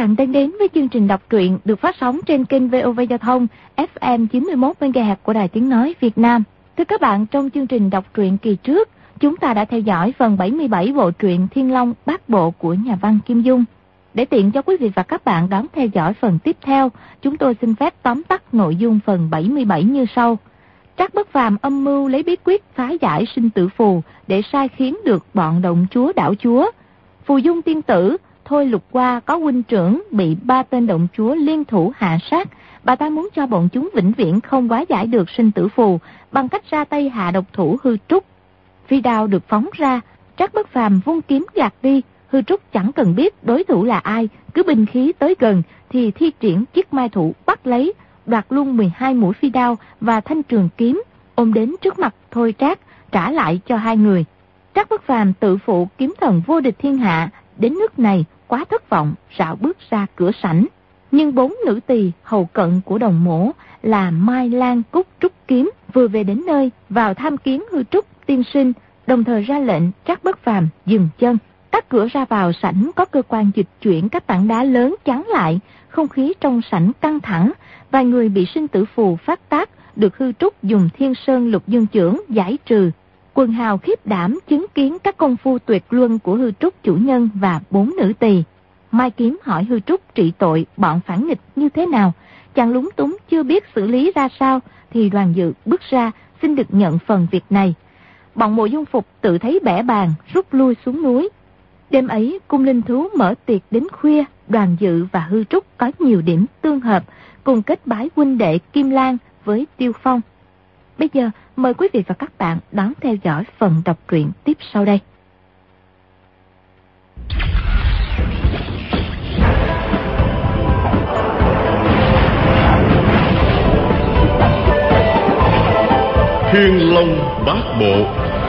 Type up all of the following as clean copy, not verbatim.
bạn đang đến với chương trình đọc truyện được phát sóng trên kênh VOV Giao thông FM 91 MHz của Đài Tiếng Nói Việt Nam. Thưa các bạn, trong chương trình đọc truyện kỳ trước, chúng ta đã theo dõi phần 77 bộ truyện Thiên Long Bát Bộ của nhà văn Kim Dung. Để tiện cho quý vị và các bạn đón theo dõi phần tiếp theo, chúng tôi xin phép tóm tắt nội dung phần 77 như sau. Trác Bất Phàm âm mưu lấy bí quyết phá giải sinh tử phù để sai khiến được bọn động chúa đảo chúa. Phù Dung tiên tử Thôi Lục Qua có huynh trưởng bị 3 tên động chúa liên thủ hạ sát. Bà ta muốn cho bọn chúng vĩnh viễn không hóa giải được sinh tử phù bằng cách ra tay hạ độc thủ Hư Trúc. Phi đao được phóng ra, Trác Bất Phàm vung kiếm gạt đi. Hư Trúc chẳng cần biết đối thủ là ai, cứ binh khí tới gần thì thi triển chiếc mai thủ bắt lấy, đoạt luôn 12 mũi phi đao và thanh trường kiếm, ôm đến trước mặt Thôi Trác, trả lại cho hai người. Trác Bất Phàm tự phụ kiếm thần vô địch thiên hạ, đến nước này quá thất vọng, rảo bước ra cửa sảnh. Nhưng 4 nữ tỳ hầu cận của đồng mổ là Mai Lan, Cúc, Trúc Kiếm vừa về đến nơi, vào tham kiến Hư Trúc tiên sinh, đồng thời ra lệnh Trác Bất Phàm dừng chân. Các cửa ra vào sảnh có cơ quan dịch chuyển các tảng đá lớn chắn lại, không khí trong sảnh căng thẳng. Vài người bị sinh tử phù phát tác được Hư Trúc dùng Thiên Sơn Lục Dương Chưởng giải trừ. Quần hào khiếp đảm chứng kiến các công phu tuyệt luân của Hư Trúc chủ nhân và 4 nữ tỳ. Mai Kiếm hỏi Hư Trúc trị tội bọn phản nghịch như thế nào. Chàng lúng túng chưa biết xử lý ra sao thì Đoàn Dự bước ra xin được nhận phần việc này. Bọn Mộ Dung Phục tự thấy bẽ bàng, rút lui xuống núi. Đêm ấy cung linh thú mở tiệc đến khuya. Đoàn Dự và Hư Trúc có nhiều điểm tương hợp, cùng kết bái huynh đệ Kim Lan với Tiêu Phong. Bây giờ mời quý vị và các bạn đón theo dõi phần đọc truyện tiếp sau đây. Thiên Long Bát Bộ.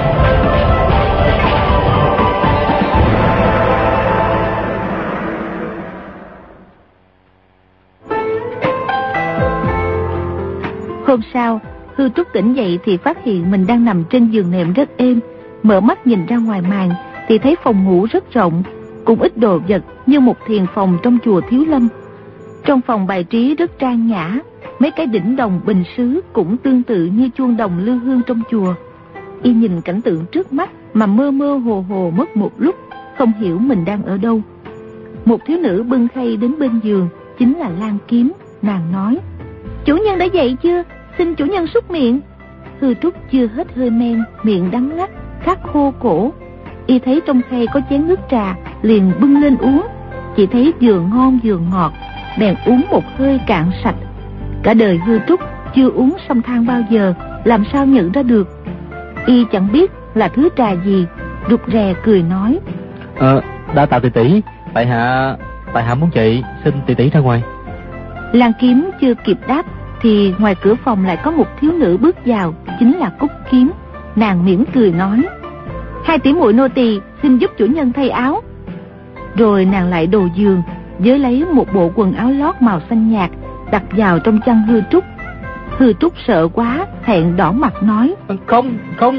Hôm sau, Hư Trúc tỉnh dậy thì phát hiện mình đang nằm trên giường nệm rất êm. Mở mắt nhìn ra ngoài màn thì thấy phòng ngủ rất rộng, cũng ít đồ vật như một thiền phòng trong chùa Thiếu Lâm. Trong phòng bài trí rất trang nhã, mấy cái đỉnh đồng bình sứ cũng tương tự như chuông đồng lư hương trong chùa. Y nhìn cảnh tượng trước mắt mà mơ mơ hồ hồ mất một lúc, không hiểu mình đang ở đâu. Một thiếu nữ bưng khay đến bên giường, chính là Lan Kiếm. Nàng nói: "Chủ nhân đã dậy chưa? Xin chủ nhân súc miệng." Hư Trúc chưa hết hơi men, miệng đắng ngắt, khát khô cổ. Y thấy trong khay có chén nước trà, liền bưng lên uống. Chỉ thấy vừa ngon vừa ngọt, bèn uống một hơi cạn sạch. Cả đời Hư Trúc chưa uống sông than bao giờ, làm sao nhận ra được. Y chẳng biết là thứ trà gì, rụt rè cười nói: "Đa tạ tỷ tỷ, tại hạ muốn chị, xin tỷ tỷ ra ngoài." Lan Kiếm chưa kịp đáp thì ngoài cửa phòng lại có một thiếu nữ bước vào, chính là Cúc Kiếm. Nàng mỉm cười nói: "Hai tỷ muội nô tỳ xin giúp chủ nhân thay áo." Rồi nàng lại đồ giường, với lấy một bộ quần áo lót màu xanh nhạt đặt vào trong chăn Hư Trúc. Hư Trúc sợ quá, thẹn đỏ mặt nói: Không,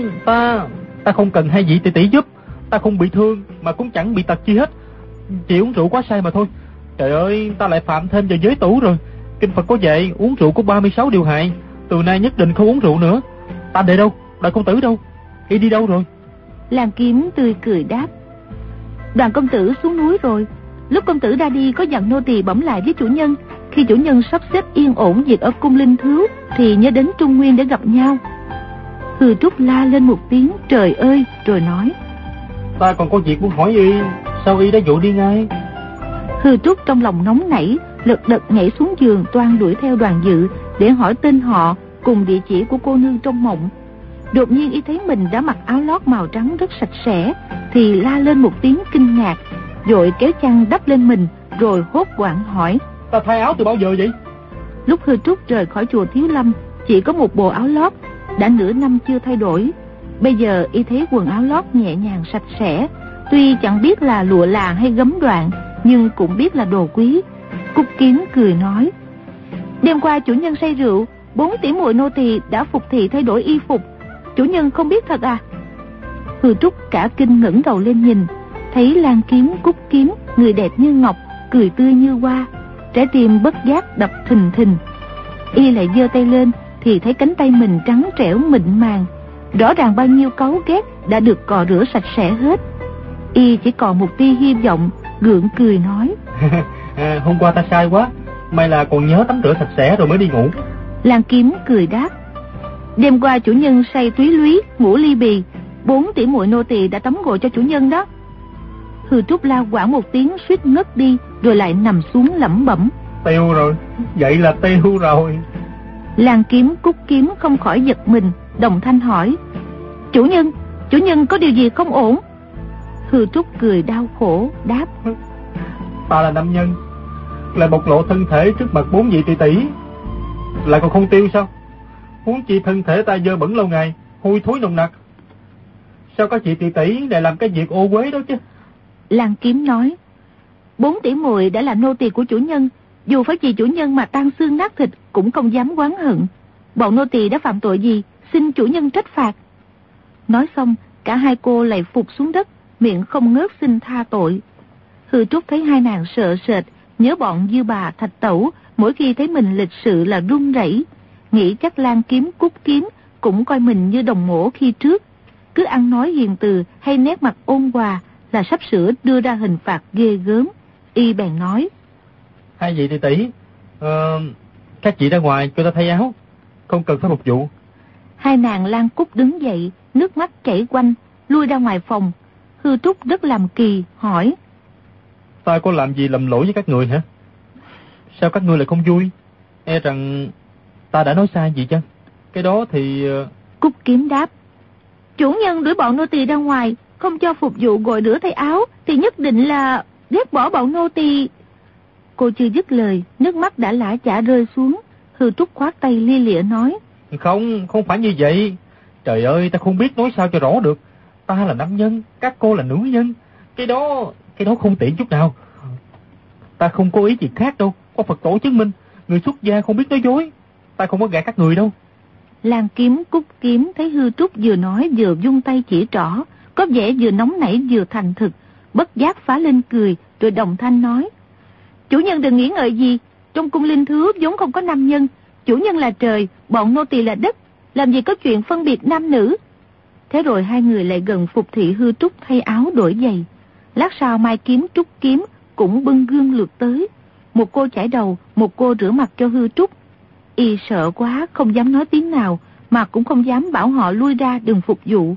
ta không cần hai vị tỷ tỷ giúp. Ta không bị thương mà cũng chẳng bị tật chi hết, chỉ uống rượu quá say mà thôi. Trời ơi, ta lại phạm thêm vào giới tủ rồi. Kinh Phật có dạy uống rượu có 36 điều hại, từ nay nhất định không uống rượu nữa. Ta để đâu? Đại công tử đâu? Y đi đâu rồi? Lan Kiếm tươi cười đáp: "Đoàn công tử xuống núi rồi. Lúc công tử ra đi có dặn nô tỳ bẩm lại với chủ nhân, khi chủ nhân sắp xếp yên ổn việc ở cung linh thú thì nhớ đến Trung Nguyên để gặp nhau." Hư Trúc la lên một tiếng trời ơi, rồi nói: "Ta còn có việc muốn hỏi y, sao y đã vội đi ngay?" Hư Trúc trong lòng nóng nảy, lật đật nhảy xuống giường toan đuổi theo Đoàn Dự để hỏi tên họ cùng địa chỉ của cô nương trong mộng. Đột nhiên y thấy mình đã mặc áo lót màu trắng rất sạch sẽ, thì la lên một tiếng kinh ngạc, vội kéo chăn đắp lên mình, rồi hốt hoảng hỏi: "Ta thay áo từ bao giờ vậy?" Lúc Hư Trúc rời khỏi chùa Thiếu Lâm, chỉ có một bộ áo lót, đã nửa năm chưa thay đổi. Bây giờ y thấy quần áo lót nhẹ nhàng sạch sẽ, tuy chẳng biết là lụa là hay gấm đoạn, nhưng cũng biết là đồ quý. Cúc Kiếm cười nói: "Đêm qua chủ nhân say rượu, 4 tỷ muội nô tỳ đã phục thị thay đổi y phục, chủ nhân không biết thật à?" Hư Trúc cả kinh ngẩng đầu lên nhìn, thấy Lan Kiếm, Cúc Kiếm, người đẹp như ngọc, cười tươi như hoa. Trái tim bất giác đập thình thình. Y lại giơ tay lên thì thấy cánh tay mình trắng trẻo mịn màng, rõ ràng bao nhiêu cáu ghét đã được cọ rửa sạch sẽ hết. Y chỉ còn một tia hy vọng, gượng cười nói: Hôm qua ta sai quá, may là còn nhớ tắm rửa sạch sẽ rồi mới đi ngủ. Lan Kiếm cười đáp: Đêm qua chủ nhân say túy lúy, ngủ ly bì, 4 tỷ muội nô tỳ đã tắm gội cho chủ nhân đó. Hư Trúc la quảng một tiếng suýt ngất đi, rồi lại nằm xuống lẩm bẩm: Tiêu rồi, vậy là tiêu rồi. Lan Kiếm Cúc Kiếm không khỏi giật mình, đồng thanh hỏi: Chủ nhân có điều gì không ổn? Hư Trúc cười đau khổ đáp: Ta là nam nhân, lại bộc lộ thân thể trước mặt 4 vị tỷ tỷ, lại còn không tiêu sao? Huống chi thân thể ta dơ bẩn lâu ngày, hôi thối nồng nặc, sao các chị tỷ tỷ lại làm cái việc ô uế đó chứ? Lan Kiếm nói: 4 tỷ muội đã là nô tỳ của chủ nhân, dù phải vì chủ nhân mà tan xương nát thịt cũng không dám oán hận. Bọn nô tỳ đã phạm tội gì, xin chủ nhân trách phạt. Nói xong, cả hai cô lại phục xuống đất, miệng không ngớt xin tha tội. Hư Trúc thấy hai nàng sợ sệt, nhớ bọn Dư Bà Thạch Tẩu, mỗi khi thấy mình lịch sự là run rẩy, nghĩ chắc Lan Kiếm Cúc Kiếm cũng coi mình như đồng mổ khi trước, cứ ăn nói hiền từ hay nét mặt ôn hòa là sắp sửa đưa ra hình phạt ghê gớm. Y bèn nói: Hai vị tỷ tỷ, các chị ra ngoài cho ta thay áo, không cần phải phục vụ. Hai nàng Lan Cúc đứng dậy, nước mắt chảy quanh, lui ra ngoài phòng. Hư Trúc rất làm kỳ, hỏi: Ta có làm gì lầm lỗi với các người hả? Sao các ngươi lại không vui? E rằng ta đã nói sai gì chăng? Cái đó thì... Cúc Kiếm đáp: Chủ nhân đuổi bọn nô tỳ ra ngoài, không cho phục vụ gội rửa thay áo, thì nhất định là ghét bỏ bọn nô tỳ. Cô chưa dứt lời, nước mắt đã lã chả rơi xuống. Hư Trúc khoát tay lia lịa nói: Không phải như vậy. Trời ơi, ta không biết nói sao cho rõ được. Ta là nam nhân, các cô là nữ nhân. Cái đó không tiện chút nào. Ta không có ý gì khác đâu, có Phật tổ chứng minh. Người xuất gia không biết nói dối. Ta không có gạt các người đâu. Lan Kiếm Cúc Kiếm thấy Hư Trúc vừa nói vừa vung tay chỉ trỏ, có vẻ vừa nóng nảy vừa thành thực, bất giác phá lên cười, rồi đồng thanh nói: Chủ nhân đừng nghĩ ngợi gì, trong cung linh thứ vốn không có nam nhân, chủ nhân là trời, bọn nô tỳ là đất, làm gì có chuyện phân biệt nam nữ. Thế rồi hai người lại gần phục thị Hư Trúc thay áo đổi giày. Lát sau Mai Kiếm Trúc Kiếm cũng bưng gương lượt tới, một cô chải đầu, một cô rửa mặt cho Hư Trúc. Y sợ quá không dám nói tiếng nào, mà cũng không dám bảo họ lui ra đừng phục vụ.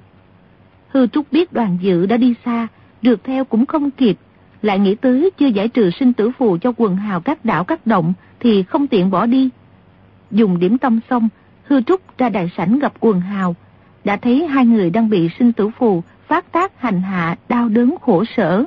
Hư Trúc biết Đoàn Dự đã đi xa, rượt theo cũng không kịp, lại nghĩ tới chưa giải trừ sinh tử phù cho quần hào các đảo các động thì không tiện bỏ đi. Dùng điểm tâm xong, Hư Trúc ra đại sảnh gặp quần hào, đã thấy hai người đang bị sinh tử phù phát tác hành hạ đau đớn khổ sở.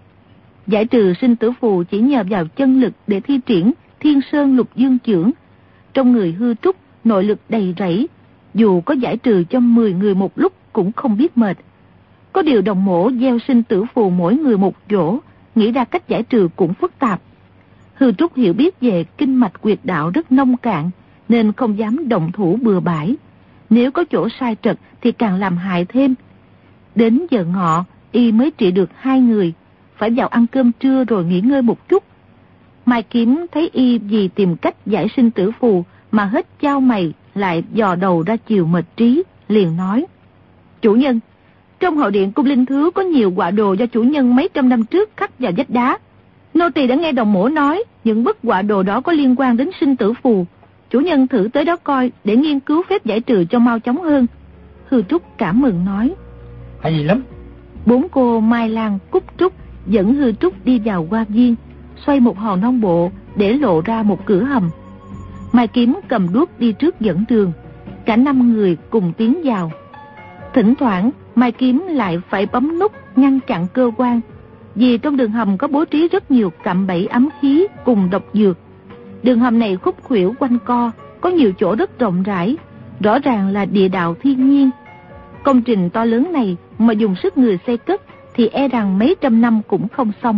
Giải trừ sinh tử phù chỉ nhờ vào chân lực để thi triển Thiên Sơn Lục Dương Chưởng. Trong người Hư Trúc nội lực đầy rẫy, dù có giải trừ cho 10 người một lúc cũng không biết mệt. Có điều đồng mổ gieo sinh tử phù mỗi người một chỗ, nghĩ ra cách giải trừ cũng phức tạp. Hư Trúc hiểu biết về kinh mạch quyệt đạo rất nông cạn, nên không dám động thủ bừa bãi. Nếu có chỗ sai trật thì càng làm hại thêm. Đến giờ ngọ, y mới trị được 2 người, phải vào ăn cơm trưa rồi nghỉ ngơi một chút. Mai Kiếm thấy y vì tìm cách giải sinh tử phù mà hết chao mày, lại dò đầu ra chiều mệt trí, liền nói: Chủ nhân, trong hậu điện cung linh thứ có nhiều họa đồ do chủ nhân mấy trăm năm trước khắc vào vách đá. Nô tỳ đã nghe đồng mổ nói những bức họa đồ đó có liên quan đến sinh tử phù. Chủ nhân thử tới đó coi để nghiên cứu phép giải trừ cho mau chóng hơn. Hư Trúc cảm mừng nói: Hay gì lắm. 4 cô Mai Lan, Cúc Trúc dẫn Hư Trúc đi vào hoa viên, xoay một hòn non bộ để lộ ra một cửa hầm. Mai Kiếm cầm đuốc đi trước dẫn đường, cả 5 người cùng tiến vào. Thỉnh thoảng Mai Kiếm lại phải bấm nút ngăn chặn cơ quan, vì trong đường hầm có bố trí rất nhiều cạm bẫy ám khí cùng độc dược. Đường hầm này khúc khuỷu quanh co, có nhiều chỗ rất rộng rãi, rõ ràng là địa đạo thiên nhiên. Công trình to lớn này mà dùng sức người xây cất thì e rằng mấy trăm năm cũng không xong.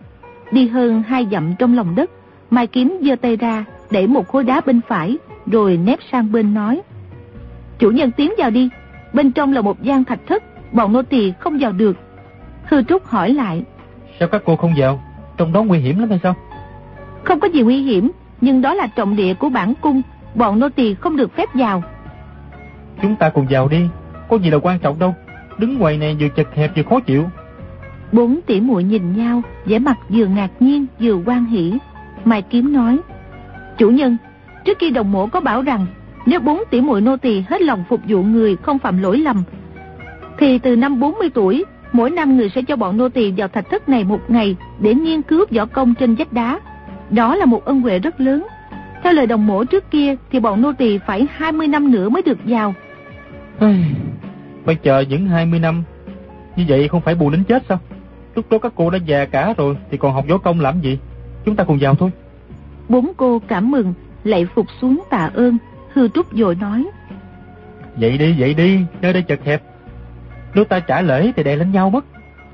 Đi hơn 2 dặm trong lòng đất, Mai Kiếm giơ tay ra đẩy một khối đá bên phải, rồi nép sang bên nói: Chủ nhân tiến vào đi, bên trong là một gian thạch thất, bọn nô tỳ không vào được. Hư Trúc hỏi lại: Sao các cô không vào? Trong đó nguy hiểm lắm hay sao? Không có gì nguy hiểm, nhưng đó là trọng địa của bản cung, bọn nô tỳ không được phép vào. Chúng ta cùng vào đi, có gì là quan trọng đâu. Đứng ngoài này vừa chật hẹp vừa khó chịu. 4 tỷ muội nhìn nhau, vẻ mặt vừa ngạc nhiên vừa hoan hỉ. Mai Kiếm nói: chủ nhân, trước khi đồng mổ có bảo rằng nếu 4 tỷ muội nô tỳ hết lòng phục vụ người, không phạm lỗi lầm, thì từ năm 40 tuổi, mỗi năm người sẽ cho bọn nô tỳ vào thạch thất này một ngày để nghiên cứu võ công trên vách đá. Đó là một ân huệ rất lớn. Theo lời đồng mổ trước kia thì bọn nô tỳ phải 20 năm nữa mới được vào. Phải chờ những 20 năm. Như vậy không phải bù đến chết sao? Lúc đó các cô đã già cả rồi thì còn học võ công làm gì? Chúng ta cùng vào thôi. 4 cô cảm mừng, lạy phục xuống tạ ơn. Hư Trúc vội nói: Vậy đi, nơi đây chật hẹp, nếu ta trả lễ thì đè lên nhau mất.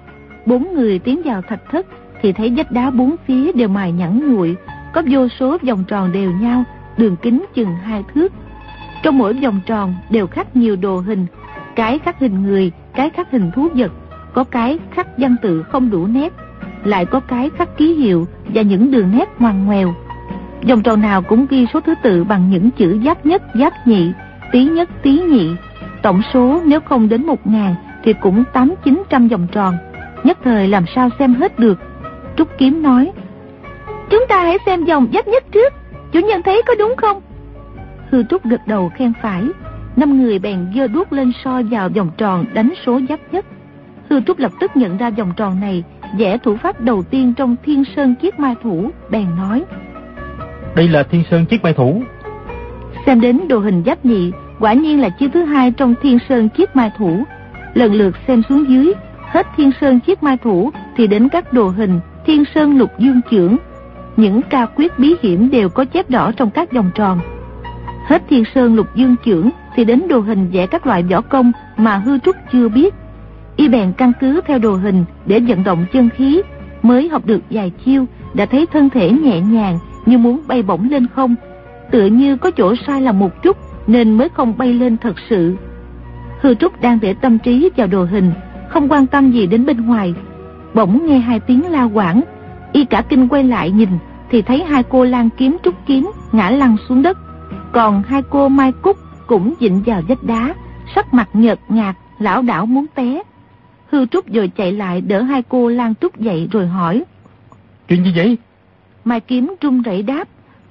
4 người tiến vào thạch thất thì thấy vách đá 4 phía đều mài nhẵn nhụi, có vô số vòng tròn đều nhau, đường kính chừng 2 thước. Trong mỗi vòng tròn đều khắc nhiều đồ hình, cái khắc hình người, cái khắc hình thú vật, có cái khắc văn tự không đủ nét, lại có cái khắc ký hiệu và những đường nét ngoằn ngoèo. Vòng tròn nào cũng ghi số thứ tự bằng những chữ giáp nhất, giáp nhị, tý nhất, tý nhị. Tổng số nếu không đến 1000 thì cũng 800-900 vòng tròn, nhất thời làm sao xem hết được. Trúc Kiếm nói: chúng ta hãy xem vòng giáp nhất trước, chủ nhân thấy có đúng không? Hư Trúc gật đầu khen phải. 5 người bèn giơ đuốc lên soi vào vòng tròn đánh số giáp nhất. Hư Trúc lập tức nhận ra vòng tròn này vẽ thủ pháp đầu tiên trong Thiên Sơn Chiết Mai Thủ, bèn nói: đây là Thiên Sơn Chiết Mai Thủ. Xem đến đồ hình giáp nhị, quả nhiên là chiêu thứ 2 trong Thiên Sơn Chiết Mai Thủ. Lần lượt xem xuống dưới, hết Thiên Sơn Chiết Mai Thủ thì đến các đồ hình Thiên Sơn Lục Dương Chưởng. Những ca quyết bí hiểm đều có chép đỏ trong các vòng tròn. Hết Thiên Sơn Lục Dương Chưởng thì đến đồ hình vẽ các loại võ công mà Hư Trúc chưa biết. Y bèn căn cứ theo đồ hình để vận động chân khí, mới học được vài chiêu đã thấy thân thể nhẹ nhàng như muốn bay bổng lên không, tựa như có chỗ sai lầm một chút nên mới không bay lên thật sự. Hư Trúc đang để tâm trí vào đồ hình, không quan tâm gì đến bên ngoài. Bỗng nghe 2 tiếng la quảng, y cả kinh quay lại nhìn thì thấy 2 cô Lan Kiếm, Trúc Kiếm ngã lăn xuống đất, còn 2 cô Mai Cúc cũng dịnh vào vách đá, sắc mặt nhợt nhạt, lảo đảo muốn té. Hư Trúc rồi chạy lại đỡ 2 cô Lan Trúc dậy rồi hỏi: chuyện gì vậy? Mai Kiếm run rẩy đáp: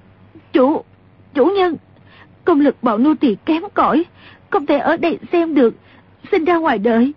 chủ nhân, công lực bọn nô tỳ kém cỏi, không thể ở đây xem được, xin ra ngoài đợi.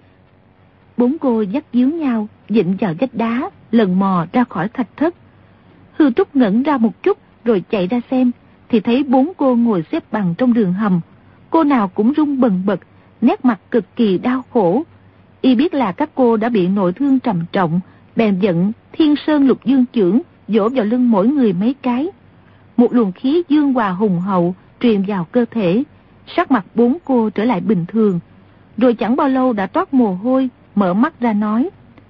4 cô dắt díu nhau dịnh vào vách đá, lần mò ra khỏi thạch thất. Hư Trúc ngẩn ra một chút rồi chạy ra xem thì thấy 4 cô ngồi xếp bằng trong đường hầm, cô nào cũng run bần bật, nét mặt cực kỳ đau khổ. Y biết là các cô đã bị nội thương trầm trọng, bèn giận Thiên Sơn Lục Dương Chưởng vỗ vào lưng mỗi người mấy cái. Một luồng khí dương hòa hùng hậu truyền vào cơ thể, sắc mặt 4 cô trở lại bình thường. Rồi chẳng bao lâu đã toát mồ hôi, mở mắt ra nói: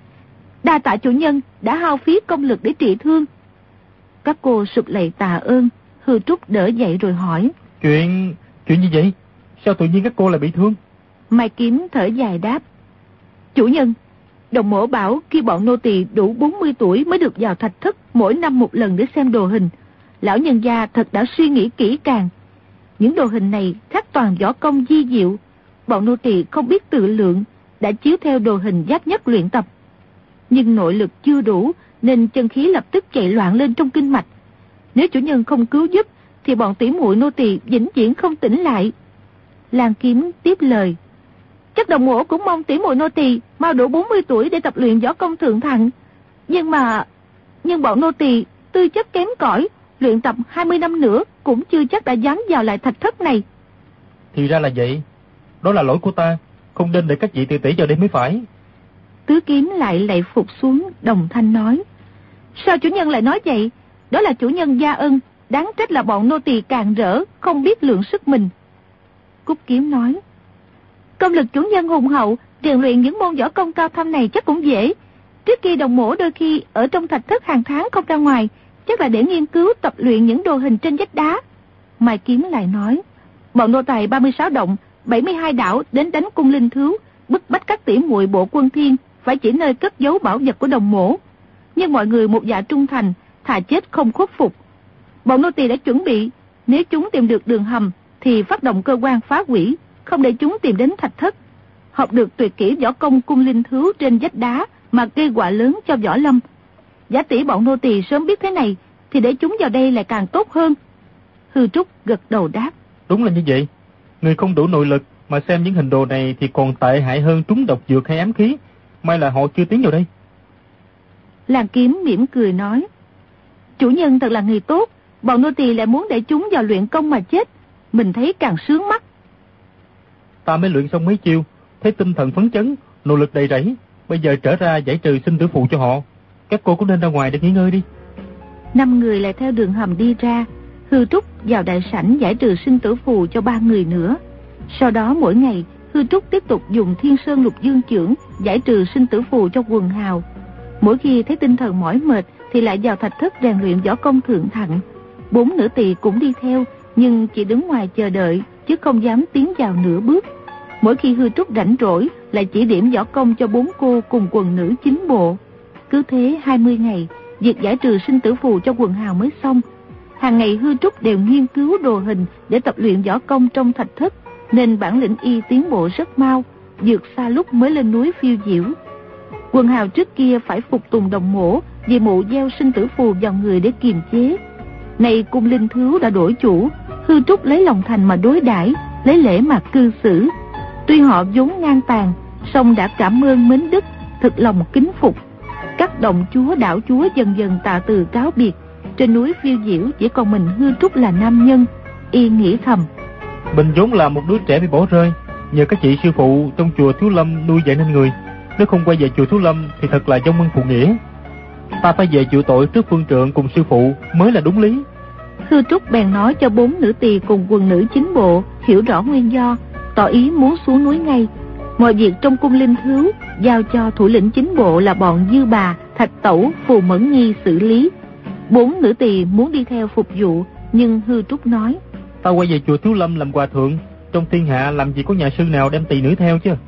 đa tạ chủ nhân đã hao phí công lực để trị thương. Các cô sụp lạy tạ ơn. Hư Trúc đỡ dậy rồi hỏi: Chuyện gì vậy? Sao tự nhiên các cô lại bị thương? Mai Kiếm thở dài đáp: chủ nhân, đồng mổ bảo khi bọn nô tỳ đủ 40 tuổi mới được vào thạch thất mỗi năm một lần để xem đồ hình. Lão nhân gia thật đã suy nghĩ kỹ càng. Những đồ hình này khắc toàn võ công di diệu, bọn nô tỳ không biết tự lượng, đã chiếu theo đồ hình giáp nhất luyện tập. Nhưng nội lực chưa đủ nên chân khí lập tức chạy loạn lên trong kinh mạch. Nếu chủ nhân không cứu giúp thì bọn tỷ muội nô tỳ vĩnh viễn không tỉnh lại. Lan Kiếm tiếp lời: chắc đồng mổ cũng mong tỷ muội nô tỳ mau đủ 40 tuổi để tập luyện võ công thượng thặng. Nhưng bọn nô tỳ tư chất kém cỏi, luyện tập 20 năm nữa cũng chưa chắc đã dám vào lại thạch thất này. Thì ra là vậy, đó là lỗi của ta, không nên để các vị tỷ tỷ vào đây mới phải. Tứ Kiếm lại lạy phục xuống, đồng thanh nói: sao chủ nhân lại nói vậy? Đó là chủ nhân gia ân, đáng trách là bọn nô tỳ càn rỡ, không biết lượng sức mình. Cúc Kiếm nói: công lực chủ nhân hùng hậu, rèn luyện những môn võ công cao thâm này chắc cũng dễ. Trước kia đồng mổ đôi khi ở trong thạch thất hàng tháng không ra ngoài, chắc là để nghiên cứu tập luyện những đồ hình trên vách đá. Mai Kiếm lại nói: bọn nô tài 36 động, 72 đảo đến đánh cung linh thứu, bức bách các tỷ muội bộ quân thiên phải chỉ nơi cất giấu bảo vật của đồng mổ. nhưng mọi người một dạ trung thành, thà chết không khuất phục. Bọn nô tỳ đã chuẩn bị, nếu chúng tìm được đường hầm thì phát động cơ quan phá hủy, không để chúng tìm đến thạch thất. Học được tuyệt kỹ võ công cung linh thứu trên vách đá mà gây họa lớn cho Võ Lâm. Giả tỷ bọn nô tỳ sớm biết thế này thì để chúng vào đây lại càng tốt hơn. Hư Trúc gật đầu đáp. Đúng là như vậy. Người không đủ nội lực mà xem những hình đồ này thì còn tệ hại hơn trúng độc dược hay ám khí. May là họ chưa tiến vào đây. Làng Kiếm mỉm cười nói. Chủ nhân thật là người tốt, bọn nô tỳ lại muốn để chúng vào luyện công mà chết. Mình thấy càng sướng mắt. Ta mới luyện xong mấy chiêu, thấy tinh thần phấn chấn, nội lực đầy rẫy. Bây giờ trở ra giải trừ sinh tử phù cho họ. Các cô cũng nên ra ngoài để nghỉ ngơi đi. 5 người lại theo đường hầm đi ra. Hư Trúc vào đại sảnh giải trừ sinh tử phù cho 3 người nữa. Sau đó mỗi ngày Hư Trúc tiếp tục dùng Thiên Sơn Lục Dương Chưởng giải trừ sinh tử phù cho Quần Hào. Mỗi khi thấy tinh thần mỏi mệt thì lại vào thạch thất rèn luyện võ công thượng thặng. 4 nữ tỳ cũng đi theo, nhưng chỉ đứng ngoài chờ đợi chứ không dám tiến vào nửa bước. Mỗi khi Hư Trúc rảnh rỗi lại chỉ điểm võ công cho 4 cô cùng quần nữ chính bộ. Cứ thế 20 ngày, việc giải trừ sinh tử phù cho Quần Hào mới xong. Hàng ngày Hư Trúc đều nghiên cứu đồ hình để tập luyện võ công trong thạch thất, nên bản lĩnh y tiến bộ rất mau, vượt xa lúc mới lên núi phiêu diễu. Quần Hào trước kia phải phục tùng đồng mổ vì mụ gieo sinh tử phù vào người để kiềm chế. Nay cung linh thứu đã đổi chủ, Hư Trúc lấy lòng thành mà đối đãi, lấy lễ mà cư xử. Tuy họ vốn ngang tàn, song đã cảm ơn mến đức, thực lòng kính phục. Các đồng chúa đảo chúa dần dần tạ từ cáo biệt. Trên núi phiêu diễu chỉ còn mình Hư Trúc là nam nhân. Y nghĩ thầm, mình vốn là một đứa trẻ bị bỏ rơi, nhờ các chị sư phụ trong chùa Thiếu Lâm nuôi dạy nên người. Nếu không quay về chùa Thiếu Lâm thì thật là vong ân phụ nghĩa. Ta phải về chịu tội trước phương trượng cùng sư phụ mới là đúng lý. Hư Trúc bèn nói cho 4 nữ tỳ cùng quần nữ chính bộ hiểu rõ nguyên do, tỏ ý muốn xuống núi ngay. Mọi việc trong cung linh thứu giao cho thủ lĩnh chính bộ là bọn Dư Bà, Thạch Tẩu, Phù Mẫn Nhi xử lý. 4 nữ tỳ muốn đi theo phục vụ, nhưng Hư Trúc nói, ta quay về chùa Thiếu Lâm làm hòa thượng. Trong thiên hạ làm gì có nhà sư nào đem tỳ nữ theo chứ.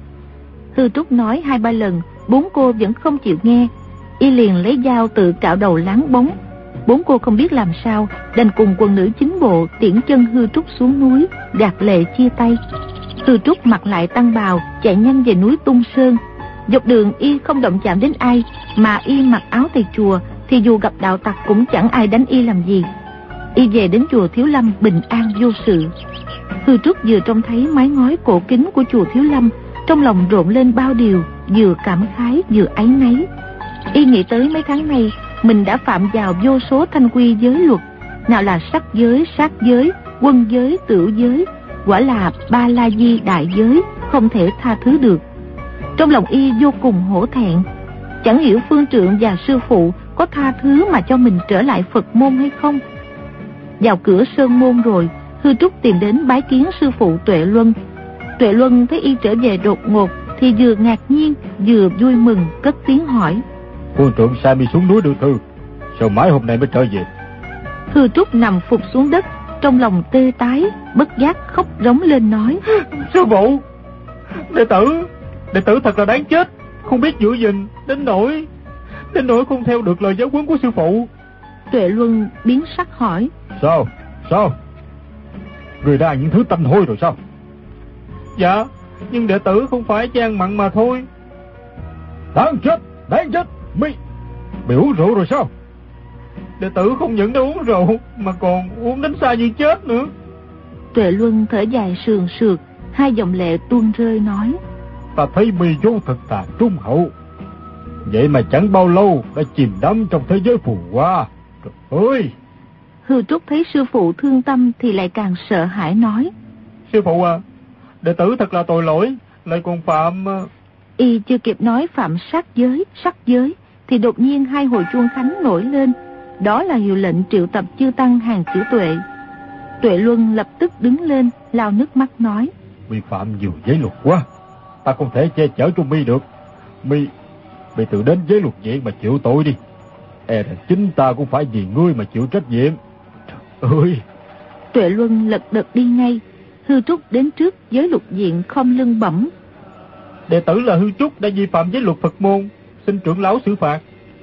Hư Trúc nói 2-3 lần, 4 cô vẫn không chịu nghe. Y liền lấy dao tự cạo đầu láng bóng. 4 cô không biết làm sao, đành cùng quần nữ chính bộ tiễn chân Hư Trúc xuống núi, gạt lệ chia tay. Hư Trúc mặc lại tăng bào, chạy nhanh về núi Tung Sơn. Dọc đường y không động chạm đến ai, mà y mặc áo thầy chùa thì dù gặp đạo tặc cũng chẳng ai đánh y làm gì. Y về đến chùa Thiếu Lâm bình an vô sự. Hư Trúc vừa trông thấy mái ngói cổ kính của chùa Thiếu Lâm, trong lòng rộn lên bao điều, vừa cảm khái vừa áy náy. Y nghĩ tới mấy tháng nay mình đã phạm vào vô số thanh quy giới luật, nào là sắc giới, sát giới, quân giới, tửu giới, quả là ba la di đại giới, không thể tha thứ được. Trong lòng y vô cùng hổ thẹn, chẳng hiểu phương trượng và sư phụ có tha thứ mà cho mình trở lại Phật môn hay không. Vào cửa sơn môn rồi, Hư Trúc tìm đến bái kiến sư phụ Tuệ Luân. Tuệ Luân thấy y trở về đột ngột thì vừa ngạc nhiên vừa vui mừng, cất tiếng hỏi, phương trượng sai mi xuống núi đưa thư, sao mãi hôm nay mới trở về? Hư Trúc nằm phục xuống đất, trong lòng tê tái, bất giác khóc rống lên nói, sư phụ, đệ tử thật là đáng chết, không biết giữ gìn, đến nỗi không theo được lời giáo huấn của sư phụ. Tuệ Luân biến sắc hỏi, Sao? Người đã ăn những thứ tanh hôi rồi sao? Dạ, nhưng đệ tử không phải chỉ ăn mặn mà thôi. Đáng chết, mày uống rượu rồi sao? Đệ tử không những đã uống rượu mà còn uống đến xa như chết nữa. Tuệ Luân thở dài sườn sượt, 2 dòng lệ tuôn rơi nói, ta thấy mi vốn thật thà trung hậu, vậy mà chẳng bao lâu đã chìm đắm trong thế giới phù hoa. Trời ơi! Hư Trúc thấy sư phụ thương tâm thì lại càng sợ hãi nói, sư phụ à, đệ tử thật là tội lỗi, lại còn phạm... Y chưa kịp nói phạm sát giới, sắc giới thì đột nhiên 2 hồi chuông khánh nổi lên. Đó là hiệu lệnh triệu tập chư tăng hàng chữ Tuệ. Tuệ Luân lập tức đứng lên, lau nước mắt nói, mi phạm nhiều giới luật quá, ta không thể che chở cho mi được. Mi tự đến giới luật viện mà chịu tội đi. Rằng chính ta cũng phải vì ngươi mà chịu trách nhiệm. Trời ơi! Tuệ Luân lật đật đi ngay. Hư Trúc đến trước giới luật viện không lưng bẩm, đệ tử là Hư Trúc đã vi phạm giới luật Phật môn, xin trưởng lão xử phạt.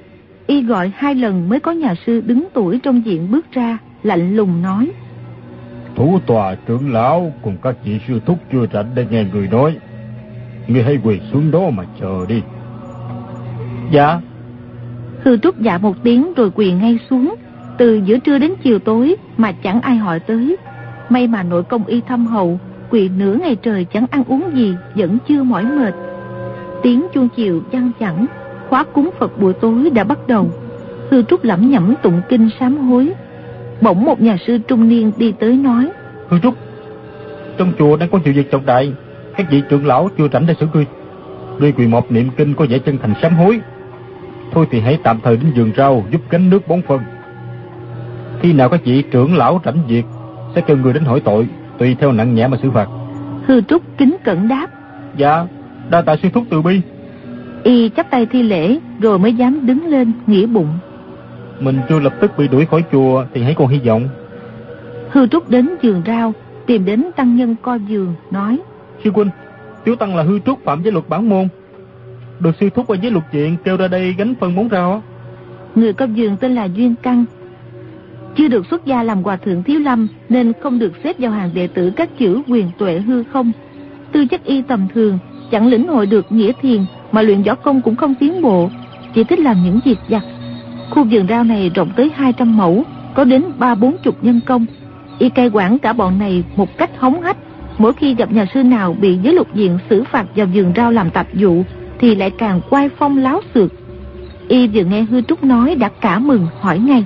Y gọi 2 lần mới có nhà sư đứng tuổi trong viện bước ra, lạnh lùng nói: Thủ tòa trưởng lão cùng các vị sư thúc chưa rảnh để nghe người nói. Ngươi hãy quỳ xuống đó mà chờ đi. Dạ. Hư Trúc dạ một tiếng rồi quỳ ngay xuống. Từ giữa trưa đến chiều tối mà chẳng ai hỏi tới. May mà nội công y thâm hậu, quỳ nửa ngày trời chẳng ăn uống gì, vẫn chưa mỏi mệt. Tiếng chuông chiều vang vẳng, khóa cúng Phật buổi tối đã bắt đầu. Hư Trúc lẩm nhẩm tụng kinh sám hối. Bỗng một nhà sư trung niên đi tới nói: Hư Trúc, trong chùa đang có nhiều việc trọng đại, các vị trưởng lão chưa rảnh để xử ngươi. Ngươi quỳ một niệm kinh có vẻ chân thành sám hối. Thôi thì hãy tạm thời đến vườn rau giúp gánh nước bón phân. Khi nào các vị trưởng lão rảnh việc sẽ kêu người đến hỏi tội, tùy theo nặng nhẹ mà xử phạt. Hư Trúc kính cẩn đáp: Dạ, đa tạ sư thúc từ bi. Y chắp tay thi lễ rồi mới dám đứng lên, nghĩ bụng: Mình chưa lập tức bị đuổi khỏi chùa thì hãy còn hy vọng. Hư Trúc đến vườn rau, tìm đến tăng nhân coi vườn, nói: Sư huynh, tiểu tăng là Hư Trúc phạm giới luật bản môn, được sư thúc ở giới luật viện kêu ra đây gánh phân bón rau. Người coi vườn tên là Duyên Căn, chưa được xuất gia làm hòa thượng Thiếu Lâm nên không được xếp vào hàng đệ tử các chữ Quyền Tuệ Hư Không. Tư chất y tầm thường, chẳng lĩnh hội được nghĩa thiền, mà luyện võ công cũng không tiến bộ, chỉ thích làm những việc vặt. Khu vườn rau này rộng tới 200 mẫu, có đến 30-40 nhân công. Y cai quản cả bọn này một cách hống hách. Mỗi khi gặp nhà sư nào bị giới luật viện xử phạt vào vườn rau làm tạp vụ thì lại càng oai phong láo xược. Y vừa nghe Hư Trúc nói đã cả mừng, hỏi ngay: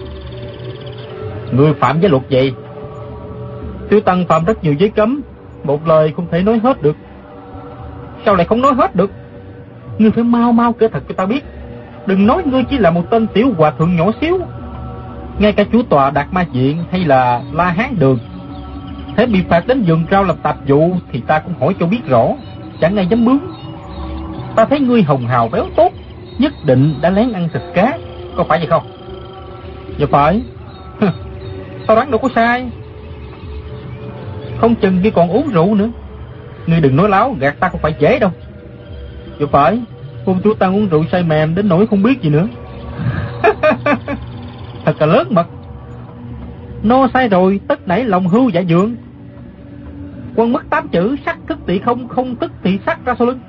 Ngươi phạm giới luật gì? Tiểu tăng phạm rất nhiều giới cấm, một lời không thể nói hết được. Sao lại không nói hết được? Ngươi phải mau mau kể thật cho ta biết. Đừng nói ngươi chỉ là một tên tiểu hòa thượng nhỏ xíu. Ngay cả chủ tọa Đạt Ma Viện hay là La Hán Đường thế bị phạt đến vườn rau làm tạp vụ thì ta cũng hỏi cho biết rõ, chẳng ai dám bướng. Ta thấy ngươi hồng hào béo tốt, nhất định đã lén ăn thịt cá, có phải vậy không? Dạ phải. Tao đoán đâu có sai. Không chừng ngươi còn uống rượu nữa. Ngươi đừng nói láo, gạt ta không phải dễ đâu. Dạ phải, hôm chú ta uống rượu say mềm đến nỗi không biết gì nữa. Thật là lớn mật. No sai rồi, tất nảy lòng hưu dạ dượng. Quân mất 8 chữ, sắc thức tỵ không, không tức tỵ sắc ra sau lưng.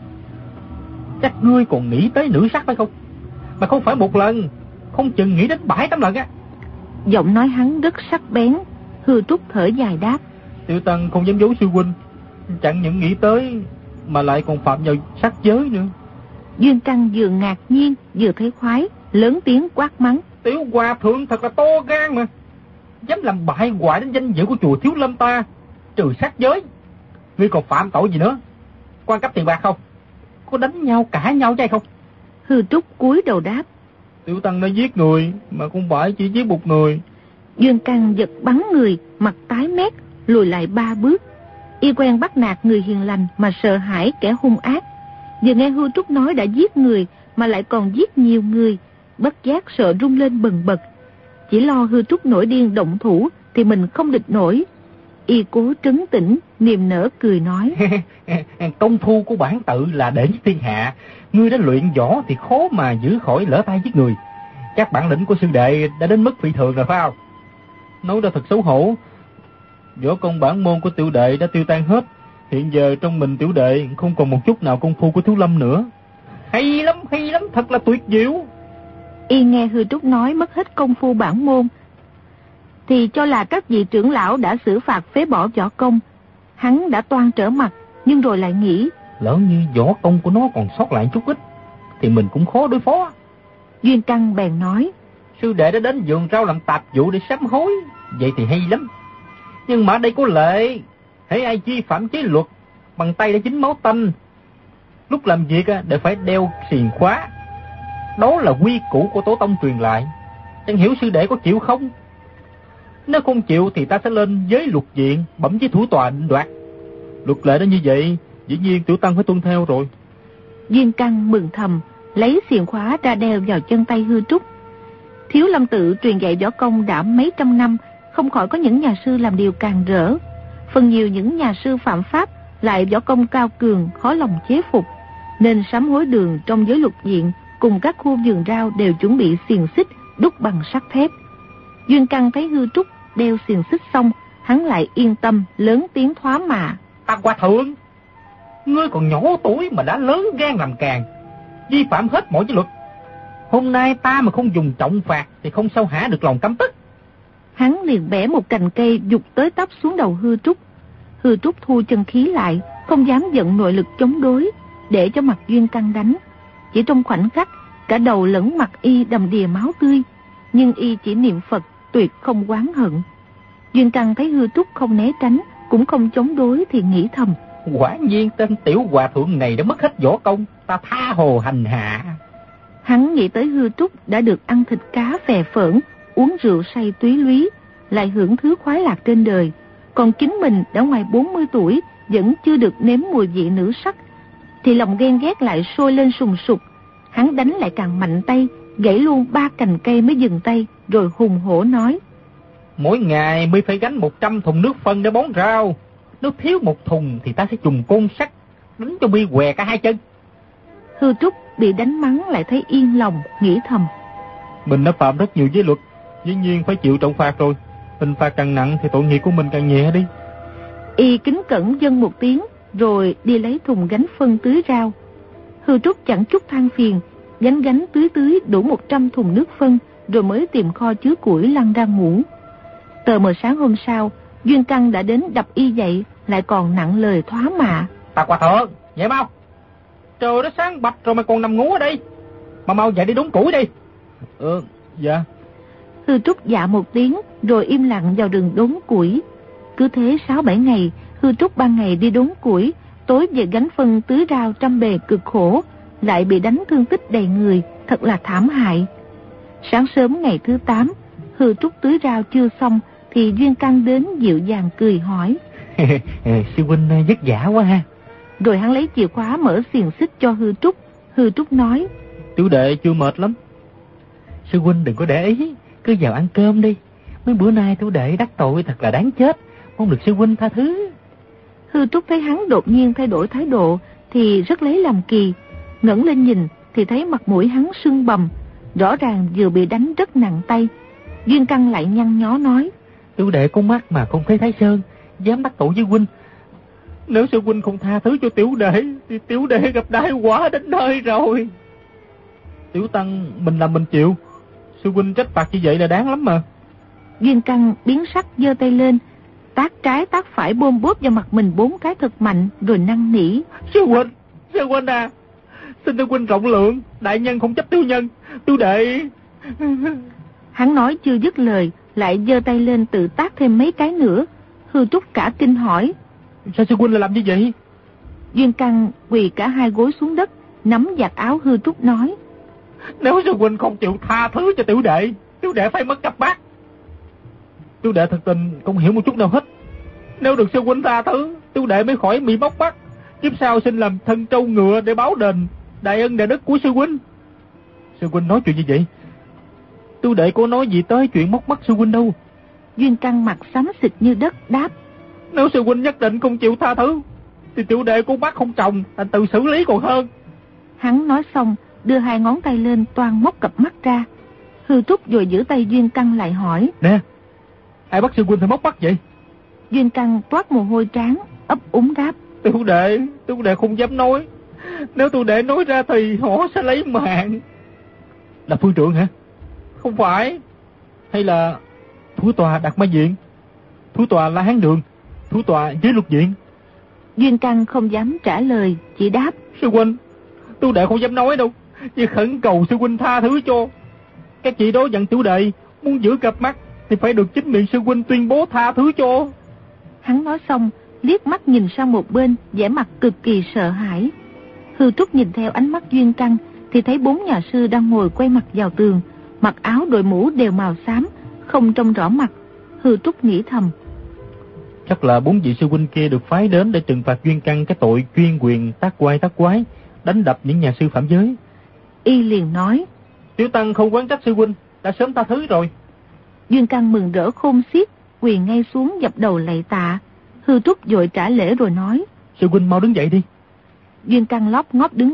Chắc ngươi còn nghĩ tới nữ sắc phải không? Mà không phải một lần, không chừng nghĩ đến 7-8 lần á. Giọng nói hắn rất sắc bén. Hư Trúc thở dài đáp: Tiểu tăng không dám giấu sư huynh, chẳng những nghĩ tới mà lại còn phạm vào sắc giới nữa. Duyên Căn vừa ngạc nhiên vừa thấy khoái, lớn tiếng quát mắng: Tiểu hòa thượng thật là to gan mà, dám làm bại hoại đến danh dự của chùa Thiếu Lâm ta. Trừ sát giới, ngươi còn phạm tội gì nữa? Quan cấp tiền bạc không? Có đánh nhau cãi nhau chứ hay không? Hư Trúc cúi đầu đáp: Tiểu tăng đã giết người, mà không phải chỉ giết một người. Duyên Căn giật bắn người, mặt tái mét, lùi lại 3 bước. Y quen bắt nạt người hiền lành mà sợ hãi kẻ hung ác. Vừa nghe Hư Trúc nói đã giết người mà lại còn giết nhiều người, bất giác sợ run lên bần bật. Chỉ lo Hư Trúc nổi điên động thủ thì mình không địch nổi. Y cố trấn tĩnh, niềm nở cười nói: Công phu của bản tự là đệ nhất thiên hạ, ngươi đã luyện võ thì khó mà giữ khỏi lỡ tay giết người. Chắc bản lĩnh của sư đệ đã đến mức phi thường rồi phải không? Nói ra thật xấu hổ, võ công bản môn của tiểu đệ đã tiêu tan hết. Hiện giờ trong mình tiểu đệ không còn một chút nào công phu của Thiếu Lâm nữa. Hay lắm, thật là tuyệt diệu. Y nghe Hư Trúc nói mất hết công phu bản môn thì cho là các vị trưởng lão đã xử phạt phế bỏ võ công. Hắn đã toan trở mặt, nhưng rồi lại nghĩ: lỡ như võ công của nó còn sót lại chút ít thì mình cũng khó đối phó. Duyên Căn bèn nói: Sư đệ đã đến vườn rau làm tạp vụ để sám hối, vậy thì hay lắm. Nhưng mà ở đây có lệ, hễ ai chi phạm chế luật, bằng tay đã dính máu tanh, lúc làm việc đều phải đeo xiềng khóa. Đó là quy củ của tổ tông truyền lại, chẳng hiểu sư đệ có chịu không? Nếu không chịu thì ta sẽ lên giới luật viện bẩm với thủ tòa định đoạt. Luật lệ đã như vậy, dĩ nhiên tiểu tăng phải tuân theo rồi. Duyên Căn mừng thầm, lấy xiềng khóa ra đeo vào chân tay Hư Trúc. Thiếu Lâm tự truyền dạy võ công đã mấy trăm năm, không khỏi có những nhà sư làm điều càng rỡ. Phần nhiều những nhà sư phạm pháp lại võ công cao cường, khó lòng chế phục, nên sám hối đường trong giới luật viện cùng các khu vườn rau đều chuẩn bị xiềng xích đúc bằng sắt thép. Duyên Căn thấy Hư Trúc đeo xiềng xích xong, hắn lại yên tâm lớn tiếng thoá mạ. Ta Hòa Thượng, ngươi còn nhỏ tuổi mà đã lớn gan làm càng, vi phạm hết mọi giới luật. Hôm nay ta mà không dùng trọng phạt thì không sao hả được lòng căm tức. Hắn liền bẻ một cành cây giục tới tấp xuống đầu Hư Trúc. Hư Trúc thu chân khí lại, không dám vận nội lực chống đối, để cho mặt Duyên Căn đánh. Chỉ trong khoảnh khắc, cả đầu lẫn mặt y đầm đìa máu tươi, nhưng y chỉ niệm Phật, tuyệt không oán hận. Duyên Căn thấy Hư Trúc không né tránh, cũng không chống đối thì nghĩ thầm: quả nhiên tên tiểu Hòa Thượng này đã mất hết võ công, ta tha hồ hành hạ. Hắn nghĩ tới Hư Trúc đã được ăn thịt cá phè phởn, uống rượu say túy lúy, lại hưởng thứ khoái lạc trên đời, còn chính mình đã ngoài 40 tuổi vẫn chưa được nếm mùi vị nữ sắc, thì lòng ghen ghét lại sôi lên sùng sục. Hắn đánh lại càng mạnh tay, gãy luôn 3 cành cây mới dừng tay, rồi hùng hổ nói: mỗi ngày mới phải gánh 100 thùng nước phân để bón rau, nếu thiếu 1 thùng thì ta sẽ dùng côn sắt đánh cho mi què cả 2 chân. Hư Trúc bị đánh mắng lại thấy yên lòng, nghĩ thầm: mình đã phạm rất nhiều giới luật, dĩ nhiên phải chịu trọng phạt rồi. Hình phạt càng nặng thì tội nghiệp của mình càng nhẹ đi. Y kính cẩn dâng một tiếng, rồi đi lấy thùng gánh phân tưới rau. Hư Trúc chẳng chút than phiền, gánh tưới đủ 100 thùng nước phân, rồi mới tìm kho chứa củi lăn ra ngủ. Tờ mờ sáng hôm sau, Duyên Căn đã đến đập y dậy, lại còn nặng lời thoá mạ: ta Hòa Thượng, dậy mau, trời đã sáng bạch rồi mà còn nằm ngủ ở đây, mà mau dậy đi đốn củi đi. Dạ. Hư Trúc dạ một tiếng, rồi im lặng vào rừng đốn củi. Cứ thế 6-7 ngày, Hư Trúc ban ngày đi đốn củi, tối về gánh phân tưới rau trăm bề cực khổ, lại bị đánh thương tích đầy người, thật là thảm hại. Sáng sớm ngày thứ 8, Hư Trúc tưới rau chưa xong thì Duyên Căn đến dịu dàng cười hỏi: sư huynh vất vả quá ha. Rồi hắn lấy chìa khóa mở xiềng xích cho Hư Trúc. Hư Trúc nói: tiểu đệ chưa mệt lắm. Sư huynh đừng có để ý, cứ vào ăn cơm đi. Mấy bữa nay tiểu đệ đắc tội thật là đáng chết, mong được sư huynh tha thứ. Hư Trúc thấy hắn đột nhiên thay đổi thái độ thì rất lấy làm kỳ, ngẩng lên nhìn thì thấy mặt mũi hắn sưng bầm, rõ ràng vừa bị đánh rất nặng tay. Duyên Căn lại nhăn nhó nói: tiểu đệ có mắt mà không thấy Thái Sơn, dám đắc tội với huynh. Nếu sư huynh không tha thứ cho tiểu đệ thì tiểu đệ gặp đại họa đến nơi rồi. Tiểu tăng mình làm mình chịu, sư huynh trách phạt như vậy là đáng lắm mà. Duyên Căn biến sắc giơ tay lên, tát trái tát phải bôm bốp vào mặt mình 4 cái thật mạnh, rồi năn nỉ: sư huynh à, xin sư huynh rộng lượng, đại nhân không chấp tiểu nhân, tiểu đệ. Hắn nói chưa dứt lời, lại giơ tay lên tự tát thêm mấy cái nữa. Hư Trúc cả kinh hỏi: sao sư huynh lại làm như vậy? Duyên Căn quỳ cả 2 gối xuống đất, nắm vạt áo Hư Trúc nói: nếu sư huynh không chịu tha thứ cho tiểu đệ phải mất cặp mắt. Tiểu đệ thật tình không hiểu một chút nào hết. Nếu được sư huynh tha thứ, tiểu đệ mới khỏi bị móc mắt, kiếp sau xin làm thân trâu ngựa để báo đền đại ân đại đức của sư huynh. Sư huynh nói chuyện như vậy, tiểu đệ có nói gì tới chuyện móc mắt sư huynh đâu. Duyên Căn mặt xám xịt như đất đáp: nếu sư huynh nhất định không chịu tha thứ thì tiểu đệ con mắt không trồng, thành tự xử lý còn hơn. Hắn nói xong đưa 2 ngón tay lên toan móc cặp mắt ra. Hư Trúc rồi giữ tay Duyên Căn lại hỏi: nè, ai bắt sư huynh phải móc mắt vậy? Duyên Căn toát mồ hôi trán, ấp úng đáp: tiểu đệ không dám nói, nếu tiểu đệ nói ra thì họ sẽ lấy mạng. Là phương trượng hả? Không phải. Hay là thủ tọa Đạt Ma Viện, thủ tọa La Hán Đường, thủ tọa Giới Luật Viện? Duyên Căn không dám trả lời, chỉ đáp: sư huynh, tiểu đệ không dám nói đâu, chỉ khẩn cầu sư huynh tha thứ cho. Các chị đó dặn tiểu đệ muốn giữ cặp mắt thì phải được chính miệng sư huynh tuyên bố tha thứ cho. Hắn nói xong liếc mắt nhìn sang một bên, vẻ mặt cực kỳ sợ hãi. Hư Trúc nhìn theo ánh mắt Duyên Căn thì thấy 4 nhà sư đang ngồi quay mặt vào tường, mặc áo đội mũ đều màu xám, không trông rõ mặt. Hư Trúc nghĩ thầm: chắc là 4 vị sư huynh kia được phái đến để trừng phạt Duyên Căn cái tội chuyên quyền tác quái, đánh đập những nhà sư phạm giới. Y liền nói: tiểu tăng không oán trách sư huynh, đã sớm tha thứ rồi. Duyên Căn mừng rỡ khôn xiết, quỳ ngay xuống dập đầu lạy tạ. Hư Trúc vội trả lễ rồi nói: sư huynh mau đứng dậy đi. Duyên Căn lóp ngóp đứng lên,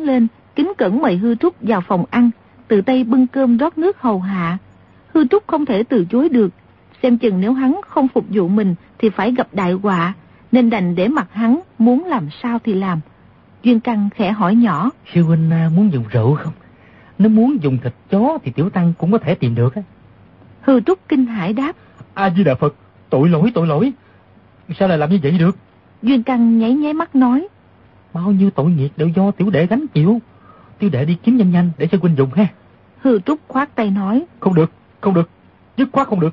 kính cẩn mời Hư Trúc vào phòng ăn, tự tay bưng cơm rót nước hầu hạ. Hư Trúc không thể từ chối được, xem chừng nếu hắn không phục vụ mình thì phải gặp đại họa, nên đành để mặc hắn muốn làm sao thì làm. Duyên Căn khẽ hỏi nhỏ: Sư huynh muốn dùng rượu không? Nếu muốn dùng thịt chó thì Tiểu Tăng cũng có thể tìm được á. Hư Trúc kinh hãi đáp: A Di Đà Phật, tội lỗi. Sao lại làm như vậy được? Duyên Căn nháy nháy mắt nói: Bao nhiêu tội nghiệp đều do tiểu đệ gánh chịu. Tiểu đệ đi kiếm nhanh để sư huynh dùng ha. Hư Trúc khoát tay nói: Không được, dứt khoát không được.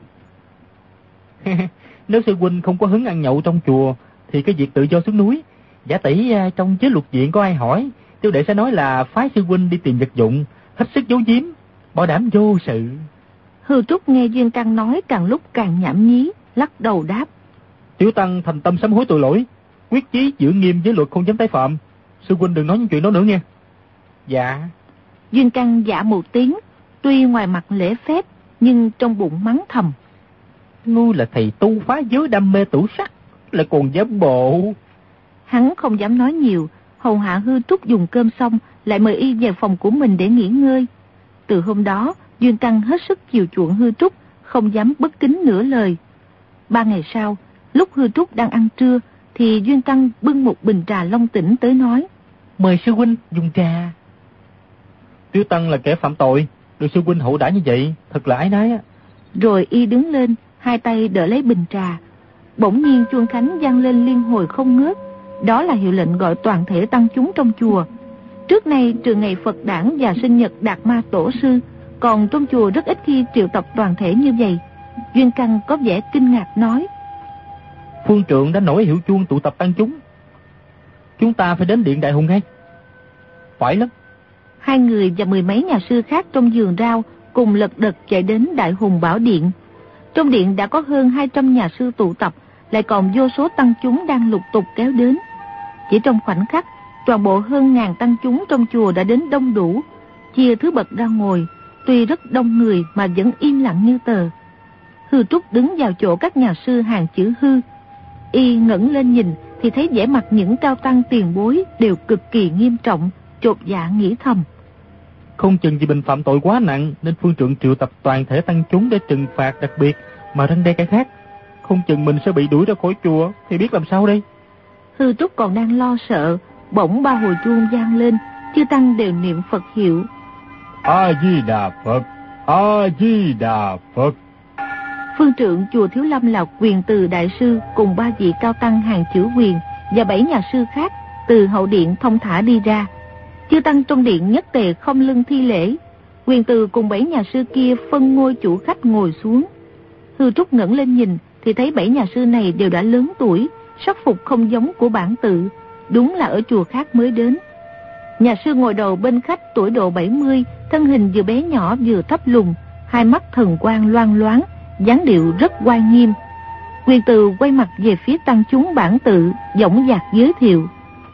Nếu sư huynh không có hứng ăn nhậu trong chùa thì cái việc tự do xuống núi. Giả tỷ trong chế luật viện có ai hỏi, tiểu đệ sẽ nói là phái sư huynh đi tìm vật dụng, hết sức giấu giếm, bảo đảm vô sự. Hư Trúc nghe Duyên Căn nói càng lúc càng nhảm nhí, lắc đầu đáp: Tiểu Tăng thành tâm sám hối tội lỗi, quyết chí giữ nghiêm giới luật không dám tái phạm. Sư huynh đừng nói những chuyện đó nữa nghe. Dạ. Duyên Căn dạ một tiếng, tuy ngoài mặt lễ phép nhưng trong bụng mắng thầm: Ngươi là thầy tu phá giới đam mê tửu sắc, lại còn dám bộ. Hắn không dám nói nhiều, hầu hạ Hư Trúc dùng cơm xong lại mời y về phòng của mình để nghỉ ngơi. Từ hôm đó, Duyên Căn hết sức chiều chuộng Hư Trúc, không dám bất kính nửa lời. 3 ngày sau, lúc Hư Trúc đang ăn trưa thì Duyên Căn bưng một bình trà long tỉnh tới nói: Mời sư huynh dùng trà. Tiểu Tăng là kẻ phạm tội, được sư huynh hậu đãi như vậy, thật là ái nái á. Rồi y đứng lên, hai tay đỡ lấy bình trà. Bỗng nhiên chuông khánh vang lên liên hồi không ngớt. Đó là hiệu lệnh gọi toàn thể tăng chúng trong chùa. Trước nay trừ ngày Phật đản và sinh nhật Đạt Ma Tổ Sư, còn trong chùa rất ít khi triệu tập toàn thể như vậy. Duyên Căn có vẻ kinh ngạc nói: Phương trượng đã nổi hiệu chuông tụ tập tăng chúng, chúng ta phải đến điện Đại Hùng ngay. Phải lắm. Hai người và 10 mấy nhà sư khác trong vườn rau cùng lật đật chạy đến Đại Hùng Bảo Điện. Trong điện đã có hơn 200 nhà sư tụ tập, lại còn vô số tăng chúng đang lục tục kéo đến. Chỉ trong khoảnh khắc, toàn bộ hơn 1000 tăng chúng trong chùa đã đến đông đủ, chia thứ bậc ra ngồi. Tuy rất đông người mà vẫn im lặng như tờ. Hư Trúc đứng vào chỗ các nhà sư hàng chữ Hư. Y ngẩng lên nhìn thì thấy vẻ mặt những cao tăng tiền bối đều cực kỳ nghiêm trọng, chột dạ nghĩ thầm: Không chừng vì mình phạm tội quá nặng nên phương trượng triệu tập toàn thể tăng chúng để trừng phạt đặc biệt mà răn đe cái khác. Không chừng mình sẽ bị đuổi ra khỏi chùa thì biết làm sao đây. Hư Trúc còn đang lo sợ, bỗng 3 hồi chuông vang lên, chư tăng đều niệm Phật hiệu: A Di Đà Phật, A Di Đà Phật. Phương trượng chùa Thiếu Lâm là Quyền Từ đại sư cùng 3 vị cao tăng hàng chữ Quyền và 7 nhà sư khác từ hậu điện thông thả đi ra. Chư tăng trong điện nhất tề không lưng thi lễ. Quyền Từ cùng 7 nhà sư kia phân ngôi chủ khách ngồi xuống. Hư Trúc ngẩng lên nhìn thì thấy 7 nhà sư này đều đã lớn tuổi, sắc phục không giống của bản tự, đúng là ở chùa khác mới đến. Nhà sư ngồi đầu bên khách tuổi độ 70, thân hình vừa bé nhỏ vừa thấp lùn, hai mắt thần quang loang loáng, dáng điệu rất oai nghiêm. Quyền Từ quay mặt về phía tăng chúng bản tự, dõng dạc giới thiệu: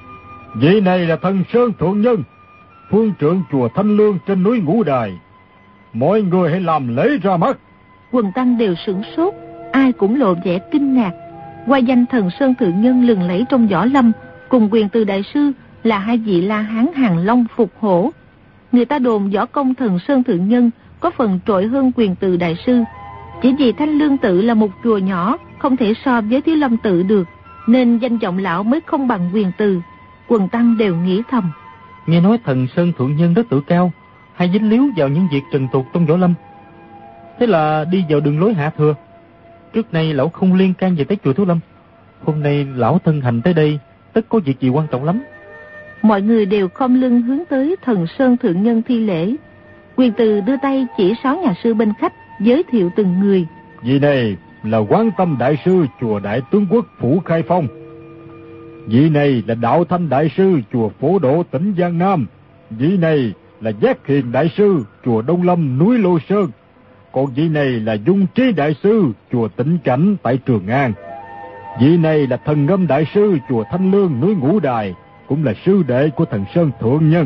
Vị này là Thần Sơn Thượng Nhân, phương trượng chùa Thanh Lương trên núi Ngũ Đài. Mọi người hãy làm lễ ra mắt. Quần tăng đều sửng sốt, ai cũng lộ vẻ kinh ngạc. Qua danh Thần Sơn Thượng Nhân lừng lẫy trong võ lâm cùng Quyền Từ đại sư là hai vị La Hán Hàng Long Phục Hổ. Người ta đồn võ công Thần Sơn Thượng Nhân có phần trội hơn Quyền Từ đại sư. Chỉ vì Thanh Lương tự là một chùa nhỏ, không thể so với Thiếu Lâm tự được, nên danh vọng lão mới không bằng Quyền Từ. Quần tăng đều nghĩ thầm: Nghe nói Thần Sơn Thượng Nhân rất tự cao, hay dính líu vào những việc trần tục trong võ lâm, thế là đi vào đường lối hạ thừa. Trước nay lão không liên can về tới chùa Thiếu Lâm, hôm nay lão thân hành tới đây tất có việc gì quan trọng lắm. Mọi người đều khom lưng hướng tới Thần Sơn Thượng Nhân thi lễ. Quyền Từ đưa tay chỉ 6 nhà sư bên khách, giới thiệu từng người: Vị này là Quán Tâm đại sư chùa Đại Tướng Quốc phủ Khai Phong. Vị này là Đạo Thanh đại sư chùa Phổ Độ tỉnh Giang Nam. Vị này là Giác Hiền đại sư chùa Đông Lâm núi Lô Sơn. Còn vị này là Dung Trí đại sư chùa Tĩnh Cảnh tại Trường An. Vị này là Thần Ngâm đại sư chùa Thanh Lương núi Ngũ Đài, cũng là sư đệ của Thần Sơn Thượng Nhân.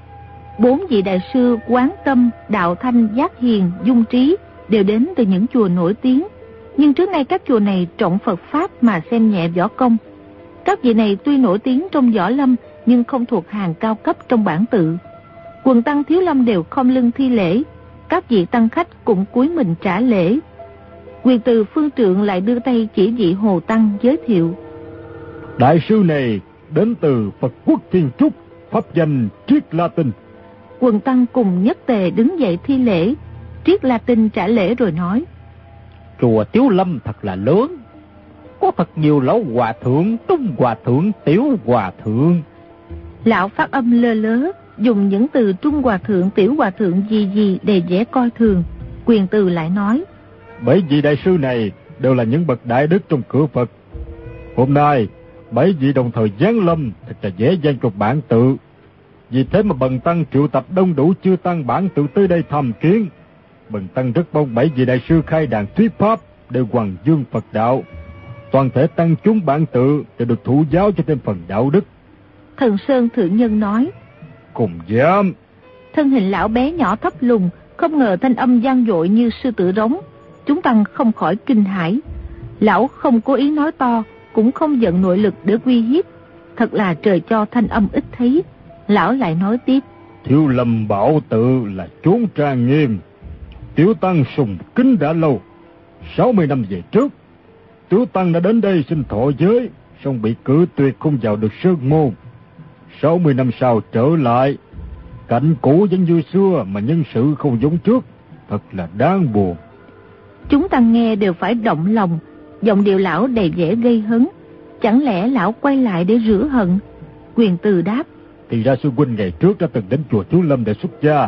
4 vị đại sư Quán Tâm, Đạo Thanh, Giác Hiền, Dung Trí đều đến từ những chùa nổi tiếng, nhưng trước nay các chùa này trọng Phật pháp mà xem nhẹ võ công. Các vị này tuy nổi tiếng trong võ lâm nhưng không thuộc hàng cao cấp trong bản tự. Quần tăng Thiếu Lâm đều khom lưng thi lễ, các vị tăng khách cũng cúi mình trả lễ. Quyền Từ phương trượng lại đưa tay chỉ vị Hồ Tăng giới thiệu: đại sư này đến từ Phật quốc Thiên Trúc, pháp danh Triết La Tinh. Quần tăng cùng nhất tề đứng dậy thi lễ. Triết La Tinh trả lễ rồi nói: chùa Tiếu Lâm thật là lớn, có thật nhiều lão hòa thượng, trung hòa thượng, tiểu hòa thượng. Lão phát âm lơ lớ, dùng những từ trung hòa thượng, tiểu hòa thượng gì để dễ coi thường. Quyền Từ lại nói: bảy vị đại sư này đều là những bậc đại đức trong cửa Phật. Hôm nay 7 vị đồng thời giáng lâm, thật là dễ dàng cho bản tự. Vì thế mà bần tăng triệu tập đông đủ chư tăng bản tự tới đây tham kiến. Bần tăng rất mong 7 vị đại sư khai đàn thuyết pháp để hoằng dương Phật đạo. Toàn thể tăng chúng bản tự để được thụ giáo cho thêm phần đạo đức. Thần Sơn Thượng Nhân nói: cùng dám. Thân hình lão bé nhỏ thấp lùn, không ngờ thanh âm vang dội như sư tử rống. Chúng tăng không khỏi kinh hãi. Lão không cố ý nói to, cũng không giận nội lực để uy hiếp. Thật là trời cho thanh âm ít thấy. Lão lại nói tiếp: Thiếu Lâm Bảo Tự là chốn trang nghiêm, tiểu tăng sùng kính đã lâu. 60 năm về trước, tiểu tăng đã đến đây xin thọ giới, song bị cử tuyệt không vào được sơn môn. 60 năm sau trở lại, cảnh cũ vẫn như xưa mà nhân sự không giống trước, thật là đáng buồn. Chúng tăng nghe đều phải động lòng. Giọng điệu lão đầy vẻ gây hấn. Chẳng lẽ lão quay lại để rửa hận? Quyền Từ đáp: thì ra sư huynh ngày trước đã từng đến chùa Thiếu Lâm để xuất gia.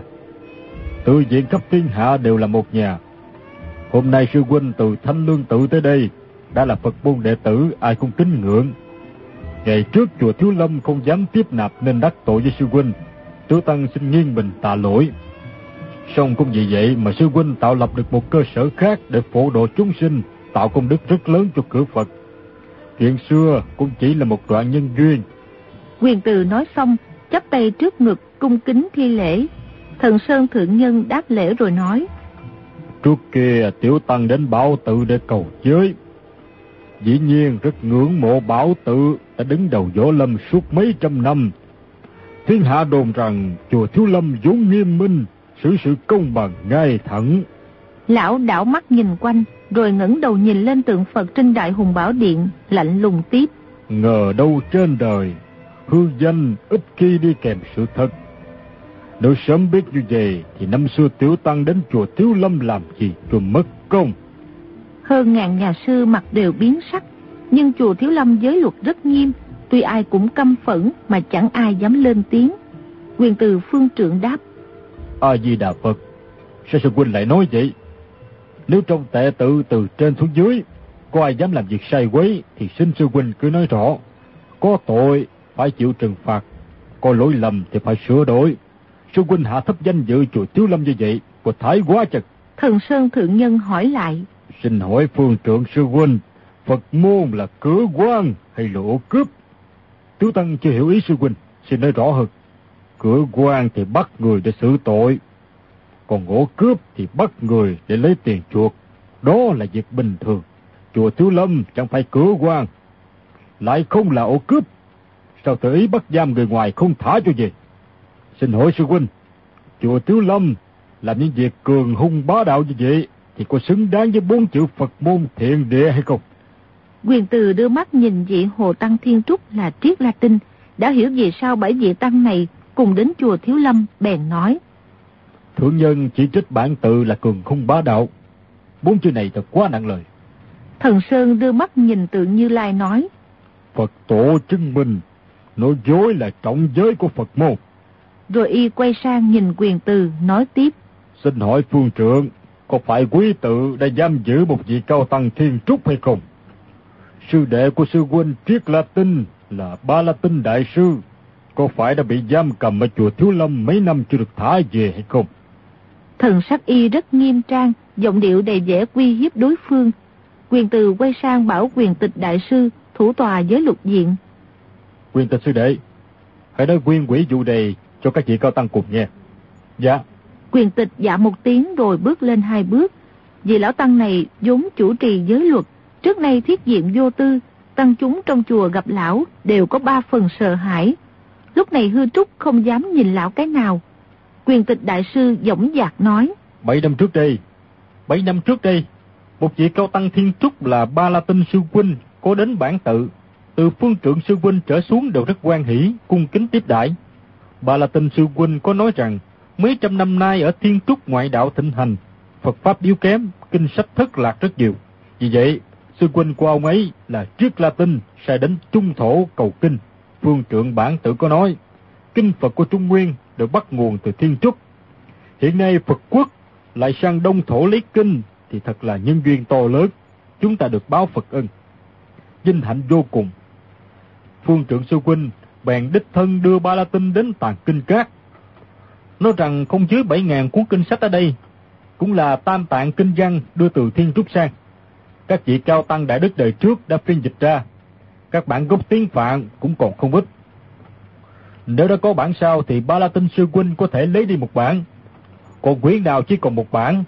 Tự viện khắp thiên hạ đều là một nhà. Hôm nay sư huynh từ Thanh Lương Tự tới đây, đã là Phật môn đệ tử, ai cũng kính ngưỡng. Ngày trước chùa Thiếu Lâm không dám tiếp nạp nên đắc tội với sư huynh, tiểu tăng xin nghiêng mình tạ lỗi. Song cũng vì vậy mà sư huynh tạo lập được một cơ sở khác để phổ độ chúng sinh, tạo công đức rất lớn cho cửa Phật. Chuyện xưa cũng chỉ là một đoạn nhân duyên. Quyền Từ nói xong, chắp tay trước ngực cung kính thi lễ. Thần Sơn Thượng Nhân đáp lễ rồi nói: trước kia tiểu tăng đến Bảo Tự để cầu giới, dĩ nhiên rất ngưỡng mộ Bảo Tự đã đứng đầu võ lâm suốt mấy trăm năm. Thiên hạ đồn rằng chùa Thiếu Lâm vốn nghiêm minh, xử sự công bằng ngay thẳng. Lão đảo mắt nhìn quanh, rồi ngẩng đầu nhìn lên tượng Phật trên Đại Hùng Bảo Điện, lạnh lùng tiếp: ngờ đâu trên đời hư danh ít khi đi kèm sự thật. Nếu sớm biết như vậy thì năm xưa tiểu tăng đến chùa Thiếu Lâm làm gì cho mất công. Hơn ngàn nhà sư mặt đều biến sắc, nhưng chùa Thiếu Lâm giới luật rất nghiêm, tuy ai cũng căm phẫn mà chẳng ai dám lên tiếng. Quyền Từ phương trượng đáp: A Di Đà Phật, sao sư huynh lại nói vậy? Nếu trong tệ tự từ trên xuống dưới có ai dám làm việc sai quấy thì xin sư huynh cứ nói rõ. Có tội phải chịu trừng phạt, có lỗi lầm thì phải sửa đổi. Sư huynh hạ thấp danh dự chùa Thiếu Lâm như vậy, có thái quá chật. Thần Sơn Thượng Nhân hỏi lại: xin hỏi phương trượng sư huynh, Phật môn là cửa quan hay là ổ cướp? Tiểu tăng chưa hiểu ý sư huynh, xin nói rõ hơn. Cửa quan thì bắt người để xử tội, còn ổ cướp thì bắt người để lấy tiền chuộc. Đó là việc bình thường. Chùa Thiếu Lâm chẳng phải cửa quan, lại không là ổ cướp, sao tự ý bắt giam người ngoài không thả cho về? Xin hỏi sư huynh, chùa Thiếu Lâm làm những việc cường hung bá đạo như vậy thì có xứng đáng với 4 chữ Phật môn thiện địa hay không? Quyền Từ đưa mắt nhìn vị Hồ Tăng Thiên Trúc là Triết La Tinh, đã hiểu vì sao 7 vị tăng này cùng đến chùa Thiếu Lâm, bèn nói: thượng nhân chỉ trích bản tự là cường hung bá đạo, 4 chữ này thật quá nặng lời. Thần Sơn đưa mắt nhìn tượng Như Lai nói: Phật tổ chứng minh nói dối là trọng giới của Phật môn. Rồi y quay sang nhìn Quyền Từ nói tiếp: xin hỏi phương trượng, có phải quý tự đã giam giữ một vị cao tăng Thiên Trúc hay không? Sư đệ của sư huynh Triết La Tinh là Ba La Tinh đại sư, có phải đã bị giam cầm ở chùa Thiếu Lâm mấy năm chưa được thả về hay không? Thần sắc y rất nghiêm trang, giọng điệu đầy vẻ uy hiếp đối phương. Quyền Từ quay sang bảo Quyền Tịch đại sư thủ tòa với Lục Diện: Quyền Tịch sư đệ, hãy nói nguyên quỷ vụ đề cho các vị cao tăng cùng nghe. Dạ. Quyền Tịch dạ một tiếng rồi bước lên 2 bước. Vì lão tăng này vốn chủ trì giới luật, trước nay thiết diện vô tư, tăng chúng trong chùa gặp lão đều có 3 phần sợ hãi. Lúc này Hư Trúc không dám nhìn lão cái nào. Quyền Tịch đại sư dõng dạc nói. 7 năm trước đây, một vị cao tăng thiên trúc là Ba La Tinh sư huynh có đến bản tự, từ phương trượng sư huynh trở xuống đều rất hoan hỷ, cung kính tiếp đãi. Ba La Tinh sư huynh có nói rằng mấy trăm năm nay ở thiên trúc ngoại đạo thịnh hành, Phật pháp yếu kém, kinh sách thất lạc rất nhiều. Vì vậy, sư huynh của ông ấy là Triết La Tinh sai đến Trung Thổ cầu kinh. Phương trượng bản tự có nói, kinh Phật của Trung Nguyên đều bắt nguồn từ thiên trúc. Hiện nay Phật quốc lại sang Đông Thổ lấy kinh thì thật là nhân duyên to lớn, chúng ta được báo Phật ân, vinh hạnh vô cùng. Phương trượng sư huynh bèn đích thân đưa Ba La Tinh đến Tàng Kinh Các, nói rằng không dưới 7.000 cuốn kinh sách ở đây, cũng là tam tạng kinh văn đưa từ thiên trúc sang. Các vị cao tăng đại đức đời trước đã phiên dịch ra, các bản gốc tiếng Phạn cũng còn không ít. Nếu đã có bản sao thì Ba La Tinh sư huynh có thể lấy đi một bản, còn quyển nào chỉ còn một bản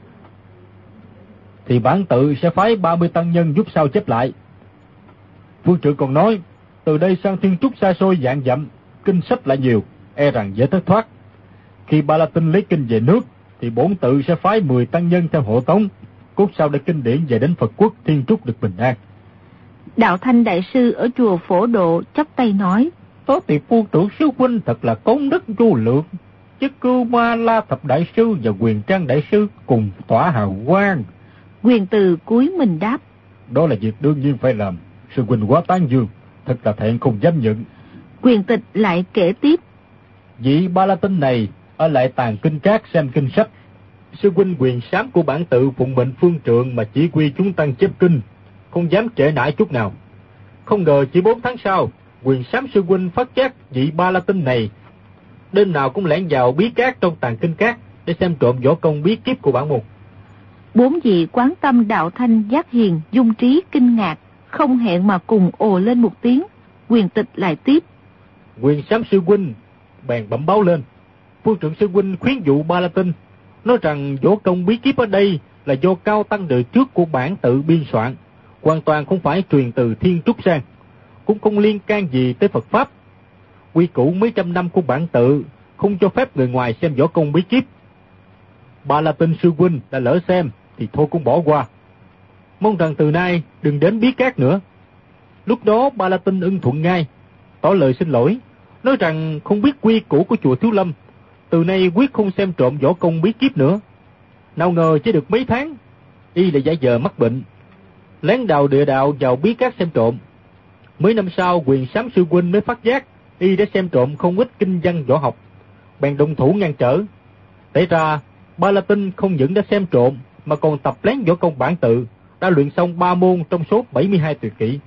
thì bản tự sẽ phái 30 tăng nhân giúp sao chép lại. Phương trượng còn nói, từ đây sang thiên trúc xa xôi vạn dặm, kinh sách lại nhiều, e rằng dễ thất thoát. Khi Ba La Tinh lấy kinh về nước thì bổn tự sẽ phái 10 tăng nhân theo hộ tống, cốt sao để kinh điển về đến Phật quốc thiên trúc được bình an. Đạo Thanh đại sư ở chùa Phổ Độ chắp tay nói, Đó thì Phương trượng sư huynh thật là công đức vô lượng, chứ Cưu Ma La Thập đại sư và Quyền Trang đại sư cùng tỏa hào quang. Quyền Từ cúi mình đáp, Đó là việc đương nhiên phải làm, sư huynh quá tán dương, thật là thẹn không dám nhận. Quyền Tịch lại kể tiếp, vị Ba La Tinh này ở lại Tàng Kinh Các xem kinh sách. Sư huynh quyền sám của bản tự phụng mệnh phương trượng mà chỉ huy chúng tăng chép kinh, không dám trễ nải chút nào. Không ngờ chỉ 4 tháng sau, quyền sám sư huynh phát giác vị Ba La Tinh này đêm nào cũng lẻn vào bí cát trong Tàng Kinh Các để xem trộm võ công bí kíp của bản môn. 4 vị Quán Tâm, Đạo Thanh, Giác Hiền, Dung Trí kinh ngạc, không hẹn mà cùng ồ lên một tiếng. Quyền Tịch lại tiếp, Quyền sám sư huynh bèn bẩm báo lên, phương trượng sư huynh khuyến dụ Ba La Tinh, nói rằng võ công bí kíp ở đây là do cao tăng đời trước của bản tự biên soạn, hoàn toàn không phải truyền từ thiên trúc sang, cũng không liên can gì tới Phật pháp. Quy củ mấy trăm năm của bản tự không cho phép người ngoài xem võ công bí kíp. Ba La Tinh sư huynh đã lỡ xem thì thôi cũng bỏ qua, mong rằng từ nay đừng đến bí cát nữa. Lúc đó Ba La Tinh ưng thuận ngay, tỏ lời xin lỗi, nói rằng không biết quy củ của chùa Thiếu Lâm, từ nay quyết không xem trộm võ công bí kíp nữa. Nào ngờ chỉ được mấy tháng, y lại giả vờ mắc bệnh, lén đào địa đạo vào bí cát xem trộm. Mấy năm sau, quyền sám sư huynh mới phát giác y đã xem trộm không ít kinh văn võ học, bèn động thủ ngăn trở. Thế ra Ba La Tinh không những đã xem trộm mà còn tập lén võ công bản tự, đã luyện xong 3 môn trong số 72 tuyệt kỹ.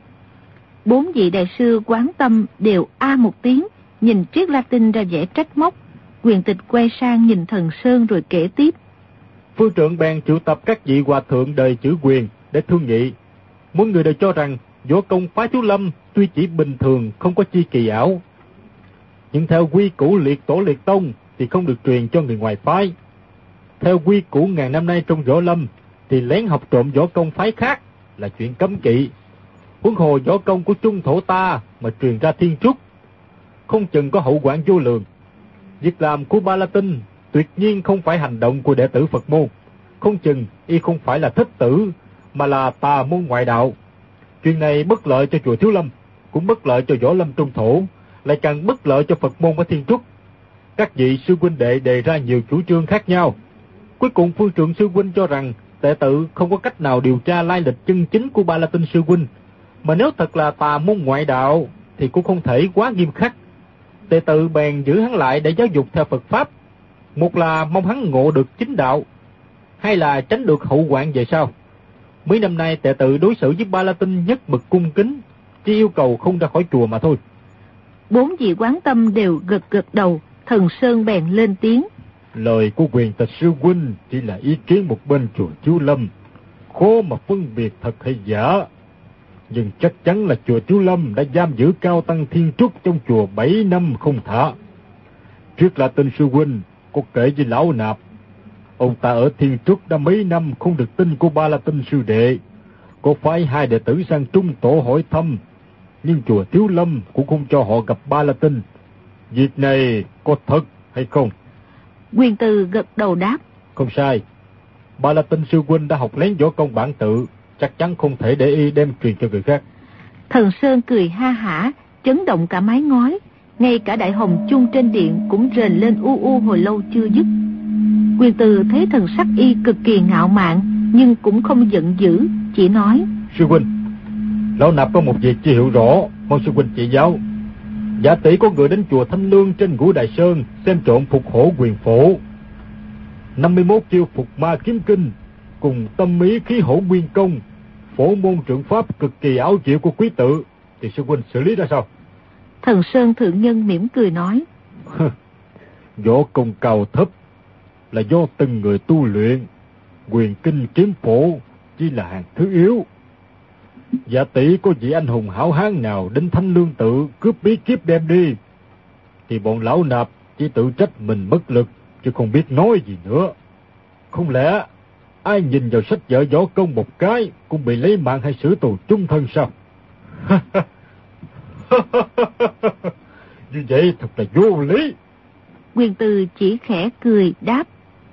4 vị đại sư Quán Tâm đều a một tiếng, nhìn Triết La Tinh ra vẻ trách móc. Quyền Tịch quay sang nhìn Thần Sơn rồi kể tiếp, Phương trượng bèn triệu tập các vị hòa thượng đời chữ Quyền để thương nghị. Mỗi người đều cho rằng võ công phái Thiếu Lâm tuy chỉ bình thường, không có chi kỳ ảo, nhưng theo quy củ liệt tổ liệt tông thì không được truyền cho người ngoài phái. Theo quy củ ngàn năm nay trong võ lâm thì lén học trộm võ công phái khác là chuyện cấm kỵ. Huống hồ võ công của Trung Thổ ta mà truyền ra thiên trúc, không chừng có hậu quả vô lượng. Việc làm của Ba La Tinh tuyệt nhiên không phải hành động của đệ tử Phật môn, không chừng y không phải là thích tử mà là tà môn ngoại đạo. Chuyện này bất lợi cho chùa Thiếu Lâm, cũng bất lợi cho võ lâm Trung Thổ, lại càng bất lợi cho Phật môn ở thiên trúc. Các vị sư huynh đệ đề ra nhiều chủ trương khác nhau. Cuối cùng phương trượng sư huynh cho rằng đệ tử không có cách nào điều tra lai lịch chân chính của Ba La Tinh sư huynh, mà nếu thật là tà môn ngoại đạo thì cũng không thể quá nghiêm khắc. Đệ tử bèn giữ hắn lại để giáo dục theo Phật pháp, một là mong hắn ngộ được chính đạo, hai là tránh được hậu hoạn về sau. Mấy năm nay đệ tử đối xử với Ba La Tinh nhất mực cung kính, chỉ yêu cầu không ra khỏi chùa mà thôi. 4 vị Quán Tâm đều gật gật đầu. Thần Sơn bèn lên tiếng, Lời của Quyền Tịch sư huynh chỉ là ý kiến một bên chùa Thiếu Lâm, khó mà phân biệt thật hay giả. Nhưng chắc chắn là chùa Thiếu Lâm đã giam giữ cao tăng thiên trúc trong chùa 7 năm không thả. Triết La Tinh sư huynh có kể với lão nạp, ông ta ở thiên trúc đã mấy năm không được tin của Ba La Tinh sư đệ, có phái 2 đệ tử sang Trung Tổ hỏi thăm, nhưng chùa Thiếu Lâm cũng không cho họ gặp Ba La Tinh. Việc này có thật hay không? Quyền Từ gật đầu đáp. Không sai. Ba La Tinh sư huynh đã học lén võ công bản tự, chắc chắn không thể để y đem truyền cho người khác. Thần Sơn cười ha hả, chấn động cả mái ngói. Ngay cả đại hồng chung trên điện cũng rền lên u u hồi lâu chưa dứt. Quyền Từ thấy thần sắc y cực kỳ ngạo mạn, nhưng cũng không giận dữ, chỉ nói: Sư huynh, lão nạp có một việc chưa hiểu rõ, mong sư huynh chỉ giáo. Giả tỷ có người đến chùa Thanh Lương trên Ngũ Đại Sơn xem trộm Phục Hổ Quyền Phổ, 51 chiêu Phục Ma Kiếm Kinh cùng tâm ý khí hổ nguyên công, phổ môn trưởng pháp cực kỳ ảo diệu của quý tự, thì sư huynh xử lý ra sao? Thần Sơn thượng nhân mỉm cười nói: Võ công cao thấp là do từng người tu luyện, quyền kinh kiếm phổ chỉ là hàng thứ yếu. Giả tỷ có vị anh hùng hảo hán nào đến Thanh Lương tự cướp bí kíp đem đi, thì bọn lão nạp chỉ tự trách mình bất lực, chứ không biết nói gì nữa. Không lẽ ai nhìn vào sách vở võ công một cái cũng bị lấy mạng hay xử tù chung thân sao? Như vậy thật là vô lý. Quyền Từ chỉ khẽ cười đáp: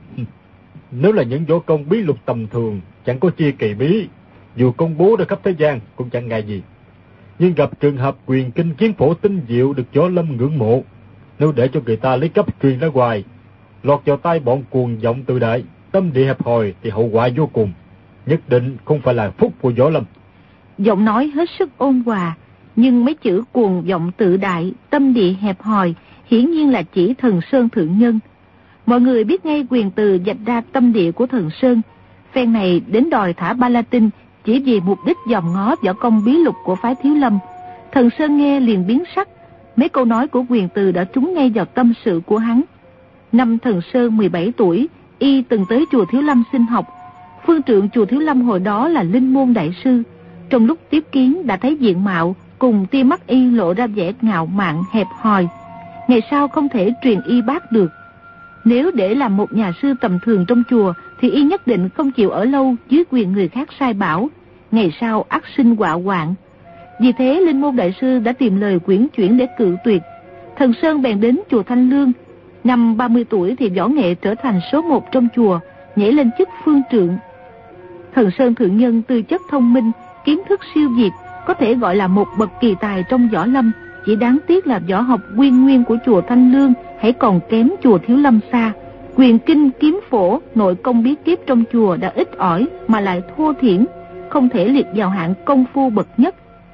Nếu là những võ công bí lục tầm thường, chẳng có chia kỳ bí, dù công bố ra khắp thế gian cũng chẳng ngại gì. Nhưng gặp trường hợp quyền kinh kiếm phổ tinh diệu được võ lâm ngưỡng mộ, nếu để cho người ta lấy cấp truyền ra ngoài, lọt vào tay bọn cuồng vọng tự đại, tâm địa hẹp hòi, thì hậu quả vô cùng, nhất định không phải là phúc của võ lâm. Giọng nói hết sức ôn hòa, nhưng mấy chữ cuồng vọng tự đại, tâm địa hẹp hòi hiển nhiên là chỉ Thần Sơn thượng nhân. Mọi người biết ngay Quyền Từ vạch ra tâm địa của Thần Sơn. Phen này đến đòi thả Ba La Tinh chỉ vì mục đích dòm ngó võ công bí lục của phái Thiếu Lâm. Thần Sơn nghe liền biến sắc. Mấy câu nói của Quyền Từ đã trúng ngay vào tâm sự của hắn. Năm Thần Sơn 17 tuổi, y từng tới chùa Thiếu Lâm xin học. Phương trượng chùa Thiếu Lâm hồi đó là Linh Môn đại sư. Trong lúc tiếp kiến đã thấy diện mạo cùng tia mắt y lộ ra vẻ ngạo mạn hẹp hòi. Ngày sau không thể truyền y bác được. Nếu để làm một nhà sư tầm thường trong chùa thì y nhất định không chịu ở lâu dưới quyền người khác sai bảo, ngày sau ắt sinh họa hoạn. Vì thế Linh Môn đại sư đã tìm lời quyển chuyển để cự tuyệt. Thần Sơn bèn đến chùa Thanh Lương. Năm 30 tuổi thì võ nghệ trở thành số 1 trong chùa, nhảy lên chức phương trượng. Thần Sơn thượng nhân tư chất thông minh, kiến thức siêu việt, có thể gọi là một bậc kỳ tài trong võ lâm. Chỉ đáng tiếc là võ học nguyên của chùa Thanh Lương hãy còn kém chùa Thiếu Lâm xa. Quyền kinh kiếm phổ, nội công bí kíp trong chùa đã ít ỏi mà lại thô thiển, không thể liệt vào hạng công phu bậc nhất.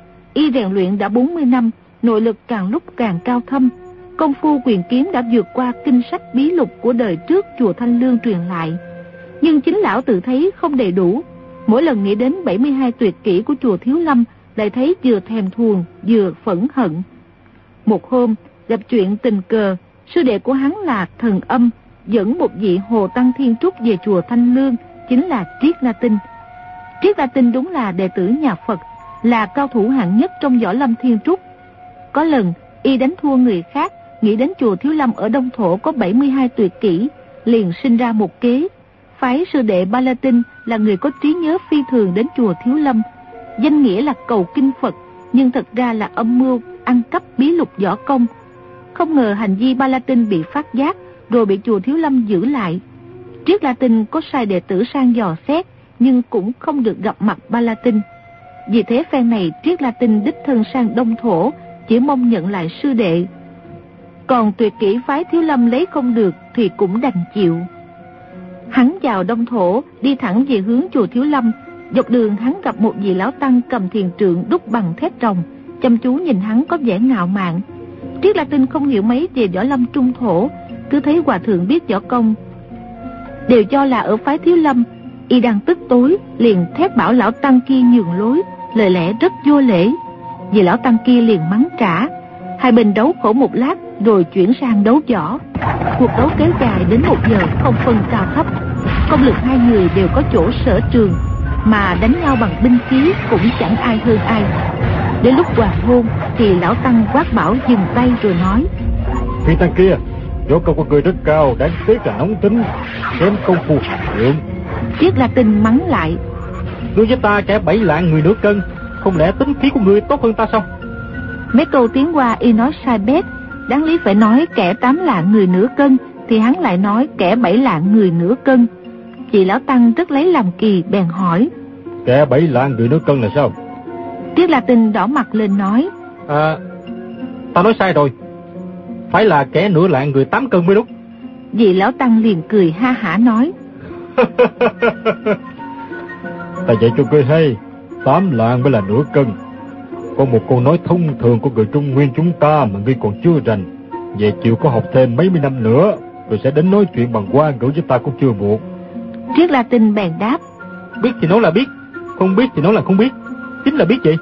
Y rèn luyện đã 40 năm, nội lực càng lúc càng cao thâm. Công phu quyền kiếm đã vượt qua kinh sách bí lục của đời trước chùa Thanh Lương truyền lại. Nhưng chính lão tự thấy không đầy đủ. Mỗi lần nghĩ đến 72 tuyệt kỹ của chùa Thiếu Lâm, lại thấy vừa thèm thuồng vừa phẫn hận. Một hôm gặp chuyện tình cờ, sư đệ của hắn là Thần Âm dẫn một vị Hồ Tăng Thiên Trúc về chùa Thanh Lương, chính là Triết La Tinh. Triết La Tinh đúng là đệ tử nhà Phật, là cao thủ hạng nhất trong võ lâm Thiên Trúc. Có lần y đánh thua người khác, nghĩ đến chùa Thiếu Lâm ở Đông Thổ có 72 tuyệt kỹ, liền sinh ra một kế, phái sư đệ Ba La Tinh là người có trí nhớ phi thường đến chùa Thiếu Lâm. Danh nghĩa là cầu kinh Phật, nhưng thật ra là âm mưu ăn cắp bí lục võ công. Không ngờ hành vi Ba La Tinh bị phát giác, rồi bị chùa Thiếu Lâm giữ lại. Triết La Tinh có sai đệ tử sang dò xét, nhưng cũng không được gặp mặt Ba La Tinh. Vì thế phen này Triết La Tinh đích thân sang Đông Thổ, chỉ mong nhận lại sư đệ. Còn tuyệt kỹ phái Thiếu Lâm lấy không được thì cũng đành chịu. Hắn vào Đông Thổ, đi thẳng về hướng chùa Thiếu Lâm. Dọc đường hắn gặp một vị lão tăng cầm thiền trượng đúc bằng thép rồng, chăm chú nhìn hắn có vẻ ngạo mạn. Triết La Tinh không hiểu mấy về võ lâm trung thổ, cứ thấy hòa thượng biết võ công đều cho là ở phái Thiếu Lâm. Y đang tức tối, liền thét bảo lão tăng kia nhường lối, lời lẽ rất vô lễ. Vì lão tăng kia liền mắng trả. Hai bên đấu khổ một lát rồi chuyển sang đấu võ. Cuộc đấu kéo dài đến 1 giờ không phân cao thấp. Công lực hai người đều có chỗ sở trường, mà đánh nhau bằng binh khí cũng chẳng ai hơn ai. Đến lúc hoàng hôn thì lão tăng quát bảo dừng tay rồi nói: Phi tăng kia, võ công của người rất cao, đáng tiếc là nóng tính, kém công phu luyện. Triết La Tinh mắng lại: Ngươi với ta kẻ 7 lạng người nửa cân, không lẽ tính khí của ngươi tốt hơn ta sao? Mấy câu tiếng qua y nói sai bét, đáng lý phải nói kẻ 8 lạng người nửa cân, thì hắn lại nói kẻ 7 lạng người nửa cân. Chị lão tăng rất lấy làm kỳ, bèn hỏi: Kẻ 7 lạng người nửa cân là sao? Triết La Tinh đỏ mặt lên nói: Ta nói sai rồi, phải là kẻ nửa lạng người 8 cân mới đúng. Vị lão tăng liền cười ha hả nói: Ta dạy cho ngươi hay, 8 lạng mới là nửa cân. Có một câu nói thông thường của người Trung Nguyên chúng ta mà ngươi còn chưa rành. Về chịu có học thêm mấy mươi năm nữa, rồi sẽ đến nói chuyện bằng Hoa ngữ với ta cũng chưa muộn. Triết La Tinh bèn đáp: Biết thì nói là biết, không biết thì nói là không biết, chính là biết vậy.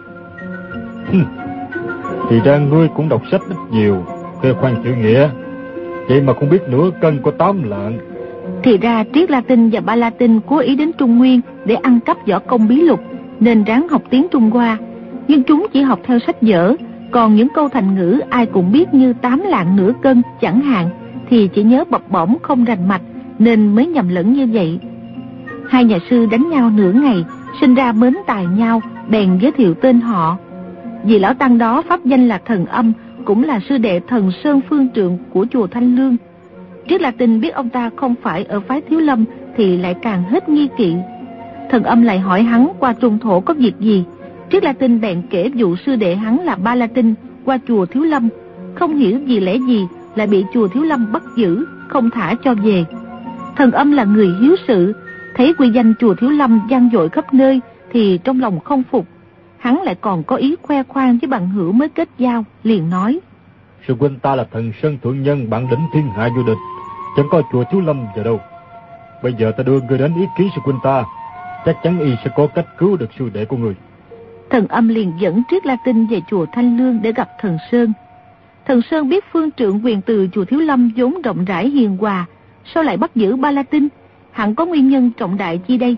Thì ra ngươi cũng đọc sách ít nhiều, khoe khoang chữ nghĩa, vậy mà không biết nửa cân có 8 lạng. Thì ra Triết La Tinh và Ba La Tinh cố ý đến Trung Nguyên để ăn cắp võ công bí lục, nên ráng học tiếng Trung Hoa. Nhưng chúng chỉ học theo sách vở, còn những câu thành ngữ ai cũng biết như 8 lạng nửa cân chẳng hạn thì chỉ nhớ bập bõm không rành mạch, nên mới nhầm lẫn như vậy. Hai nhà sư đánh nhau nửa ngày, sinh ra mến tài nhau, bèn giới thiệu tên họ. Vì lão tăng đó pháp danh là Thần Âm, cũng là sư đệ Thần Sơn Phương Trượng của chùa Thanh Lương. Triết La Tinh biết ông ta không phải ở phái Thiếu Lâm thì lại càng hết nghi kỵ. Thần Âm lại hỏi hắn qua Trung Thổ có việc gì. Triết La Tinh bèn kể vụ sư đệ hắn là Ba La Tinh qua chùa Thiếu Lâm, không hiểu vì lẽ gì lại bị chùa Thiếu Lâm bắt giữ, không thả cho về. Thần Âm là người hiếu sự, thấy quy danh chùa Thiếu Lâm vang dội khắp nơi thì trong lòng không phục. Hắn lại còn có ý khoe khoang với bằng hữu mới kết giao, liền nói: Sư huynh ta là Thần Sơn thượng nhân, bản lĩnh thiên hạ vô địch, chẳng có chùa Thiếu Lâm giờ đâu. Bây giờ ta đưa ngươi đến ý kiến sư huynh ta, chắc chắn y sẽ có cách cứu được sư đệ của người. Thần Âm liền dẫn Triết La Tinh về chùa Thanh Lương để gặp Thần Sơn. Thần Sơn biết phương trượng quyền từ chùa Thiếu Lâm vốn rộng rãi hiền hòa, sao lại bắt giữ Ba La Tinh, hẳn có nguyên nhân trọng đại chi đây.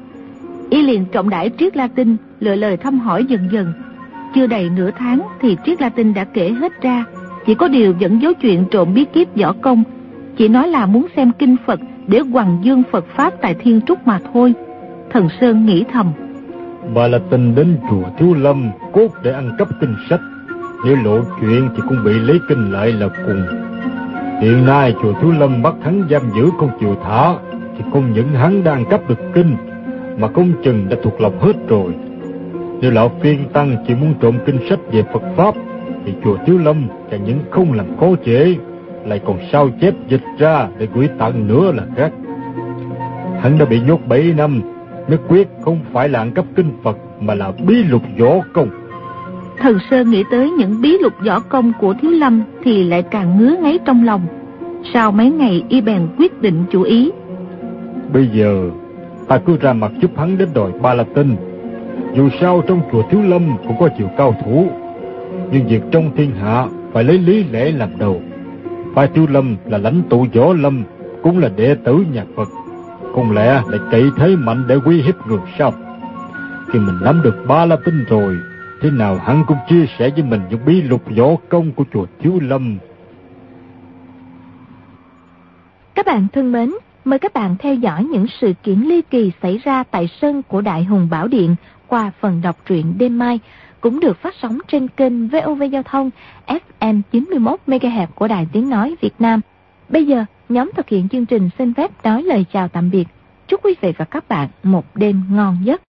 Y liền trọng đãi Triết La Tinh, lựa lời thăm hỏi dần dần. Chưa đầy nửa tháng thì Triết La Tinh đã kể hết ra, chỉ có điều vẫn giấu chuyện trộm bí kíp võ công, chỉ nói là muốn xem kinh Phật để hoằng dương Phật pháp tại Thiên Trúc mà thôi. Thần Sơn nghĩ thầm: Ba La Tinh đến chùa Thiếu Lâm cốt để ăn cắp kinh sách, nếu lộ chuyện thì cũng bị lấy kinh lại là cùng. Hiện nay chùa Thiếu Lâm bắt hắn giam giữ không chịu thả, thì không những hắn đang cắp được kinh, mà công chừng đã thuộc lòng hết rồi. Nếu lão phiên tăng chỉ muốn trộm kinh sách về Phật pháp, thì chùa Thiếu Lâm chẳng những không làm khó dễ, lại còn sao chép dịch ra để gửi tặng nữa là khác. Hắn đã bị nhốt 7 năm, nhất quyết không phải là ăn cắp kinh Phật mà là bí lục võ công. Thần Sơn nghĩ tới những bí lục võ công của Thiếu Lâm thì lại càng ngứa ngáy trong lòng. Sau mấy ngày y bèn quyết định chủ ý: Bây giờ ta cứ ra mặt giúp hắn đến đòi Ba La Tinh. Dù sao trong chùa Thiếu Lâm cũng có nhiều cao thủ, nhưng việc trong thiên hạ phải lấy lý lẽ làm đầu. Phái Thiếu Lâm là lãnh tụ võ lâm, cũng là đệ tử nhà Phật, không lẽ lại cậy thế mạnh để uy hiếp người sao? Khi mình nắm được Ba La Tinh rồi, thế nào hắn cũng chia sẻ với mình những bí lục võ công của chùa Thiếu Lâm. Các bạn thân mến, mời các bạn theo dõi những sự kiện ly kỳ xảy ra tại sân của Đại Hùng Bảo Điện qua phần đọc truyện đêm mai, cũng được phát sóng trên kênh VOV Giao thông FM 91 MHz của Đài Tiếng nói Việt Nam. Bây giờ, nhóm thực hiện chương trình xin phép nói lời chào tạm biệt. Chúc quý vị và các bạn một đêm ngon giấc.